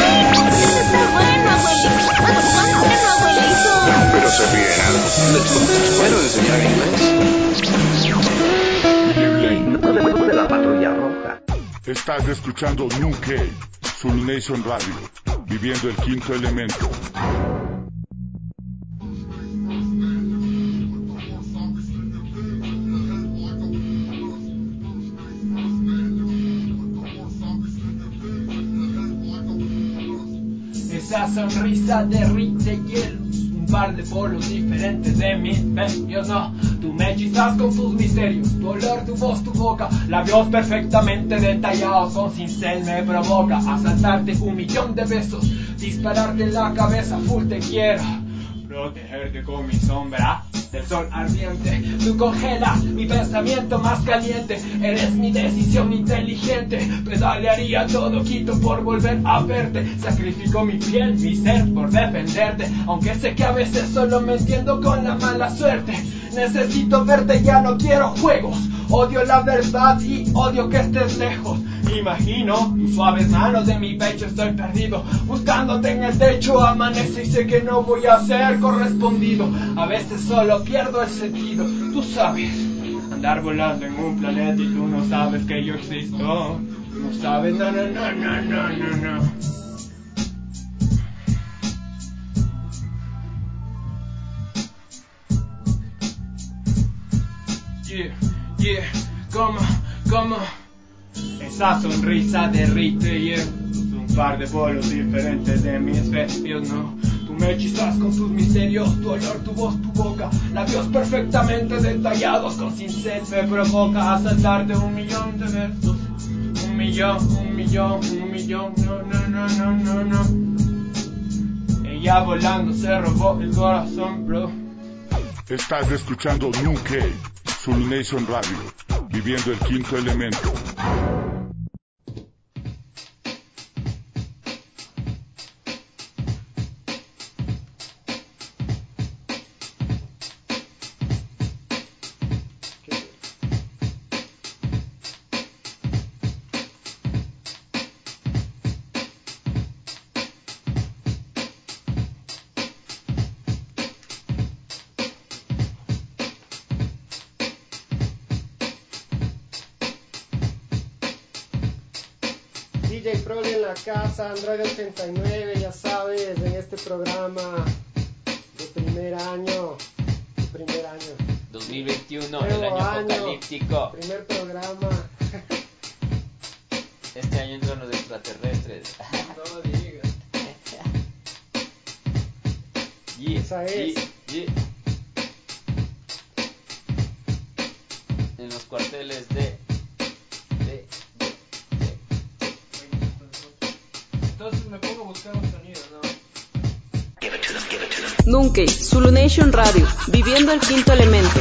Está bueno, abuelito. Pero se bien algo. ¿Les puedo enseñar inglés? La Patrulla Roja. Estás escuchando New Cave, Zulu Nation Radio, viviendo el quinto elemento. Esa sonrisa derrite hielos, un par de polos diferentes de mis bellos, no. Tú me hechizas con tus misterios, tu olor, tu voz, tu boca, labios perfectamente detallados con cincel me provoca asaltarte 1.000.000 de besos, dispararte en la cabeza, full te quiero protegerte con mi sombra del sol ardiente. Tú congelas mi pensamiento más caliente, eres mi decisión inteligente. Pedalearía todo Quito por volver a verte, sacrifico mi piel, mi ser por defenderte, aunque sé que a veces solo me entiendo con la mala suerte. Necesito verte, ya no quiero juegos, odio la verdad y odio que estés lejos. Imagino tus suaves manos de mi pecho, estoy perdido, buscándote en el techo, amanece y sé que no voy a ser correspondido. A veces solo pierdo el sentido, tú sabes, andar volando en un planeta y tú no sabes que yo existo. No sabes, no. Yeah, como esa sonrisa derrite, yeah. Un par de polos diferentes de mis vestidos, no. Tú Me hechizas con tus misterios, tu olor, tu voz, tu boca, labios perfectamente detallados con cincel me provoca a saltarte 1.000.000 de versos. 1.000.000, no. Ella volando se robó el corazón, bro. Estás escuchando Nunca, Zulu Nation Radio, viviendo el quinto elemento. DJ Prole en la casa, Android 89, ya sabes, en este programa de primer año, 2021, nuevo el año apocalíptico. Primer programa. Este año entran los extraterrestres. No digas. Esa es. En los cuarteles de Entonces me pongo a buscar un sonido, ¿no? Nunca, Zulu Nation Radio, viviendo el quinto elemento.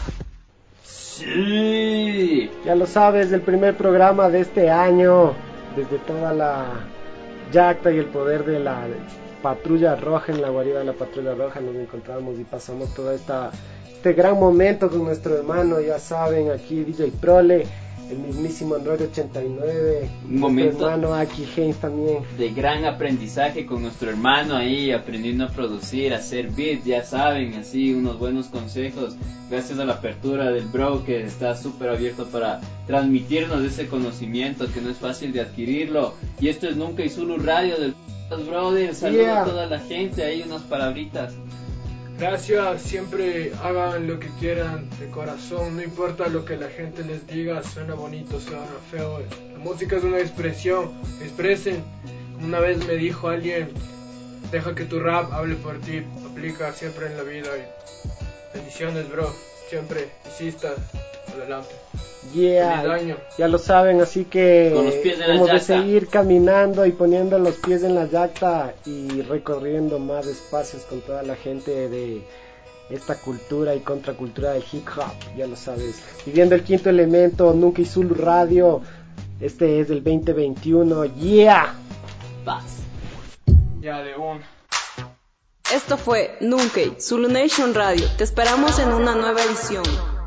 Sí. Ya lo sabes, el primer programa de este año, desde toda la yacta y el poder de la Patrulla Roja, en la guarida de la Patrulla Roja nos encontramos y pasamos todo este gran momento con nuestro hermano, ya saben, aquí DJ Prole, el mismísimo Android 89, un momento hermano Aki Haynes también. De gran aprendizaje con nuestro hermano ahí, aprendiendo a producir, a hacer beats, ya saben, así unos buenos consejos, gracias a la apertura del bro que está súper abierto para transmitirnos ese conocimiento que no es fácil de adquirirlo. Y esto es Nunca y Zulu Radio del brother, saludos a toda la gente, ahí unas palabritas. Gracias, siempre hagan lo que quieran de corazón, no importa lo que la gente les diga, suena bonito, suena feo. La música es una expresión, expresen. Una vez me dijo alguien, deja que tu rap hable por ti, aplica siempre en la vida. Y bendiciones, bro, siempre insistas, adelante. Yeah, ya lo saben, así que hemos de seguir caminando y poniendo los pies en la yacta y recorriendo más espacios con toda la gente de esta cultura y contracultura del hip hop, ya lo sabes. Viviendo el quinto elemento, Nunca y Zulu Radio, este es del 2021, yeah. Paz. Ya de un. Esto fue Nunca, Zulu Nation Radio. Te esperamos en una nueva edición.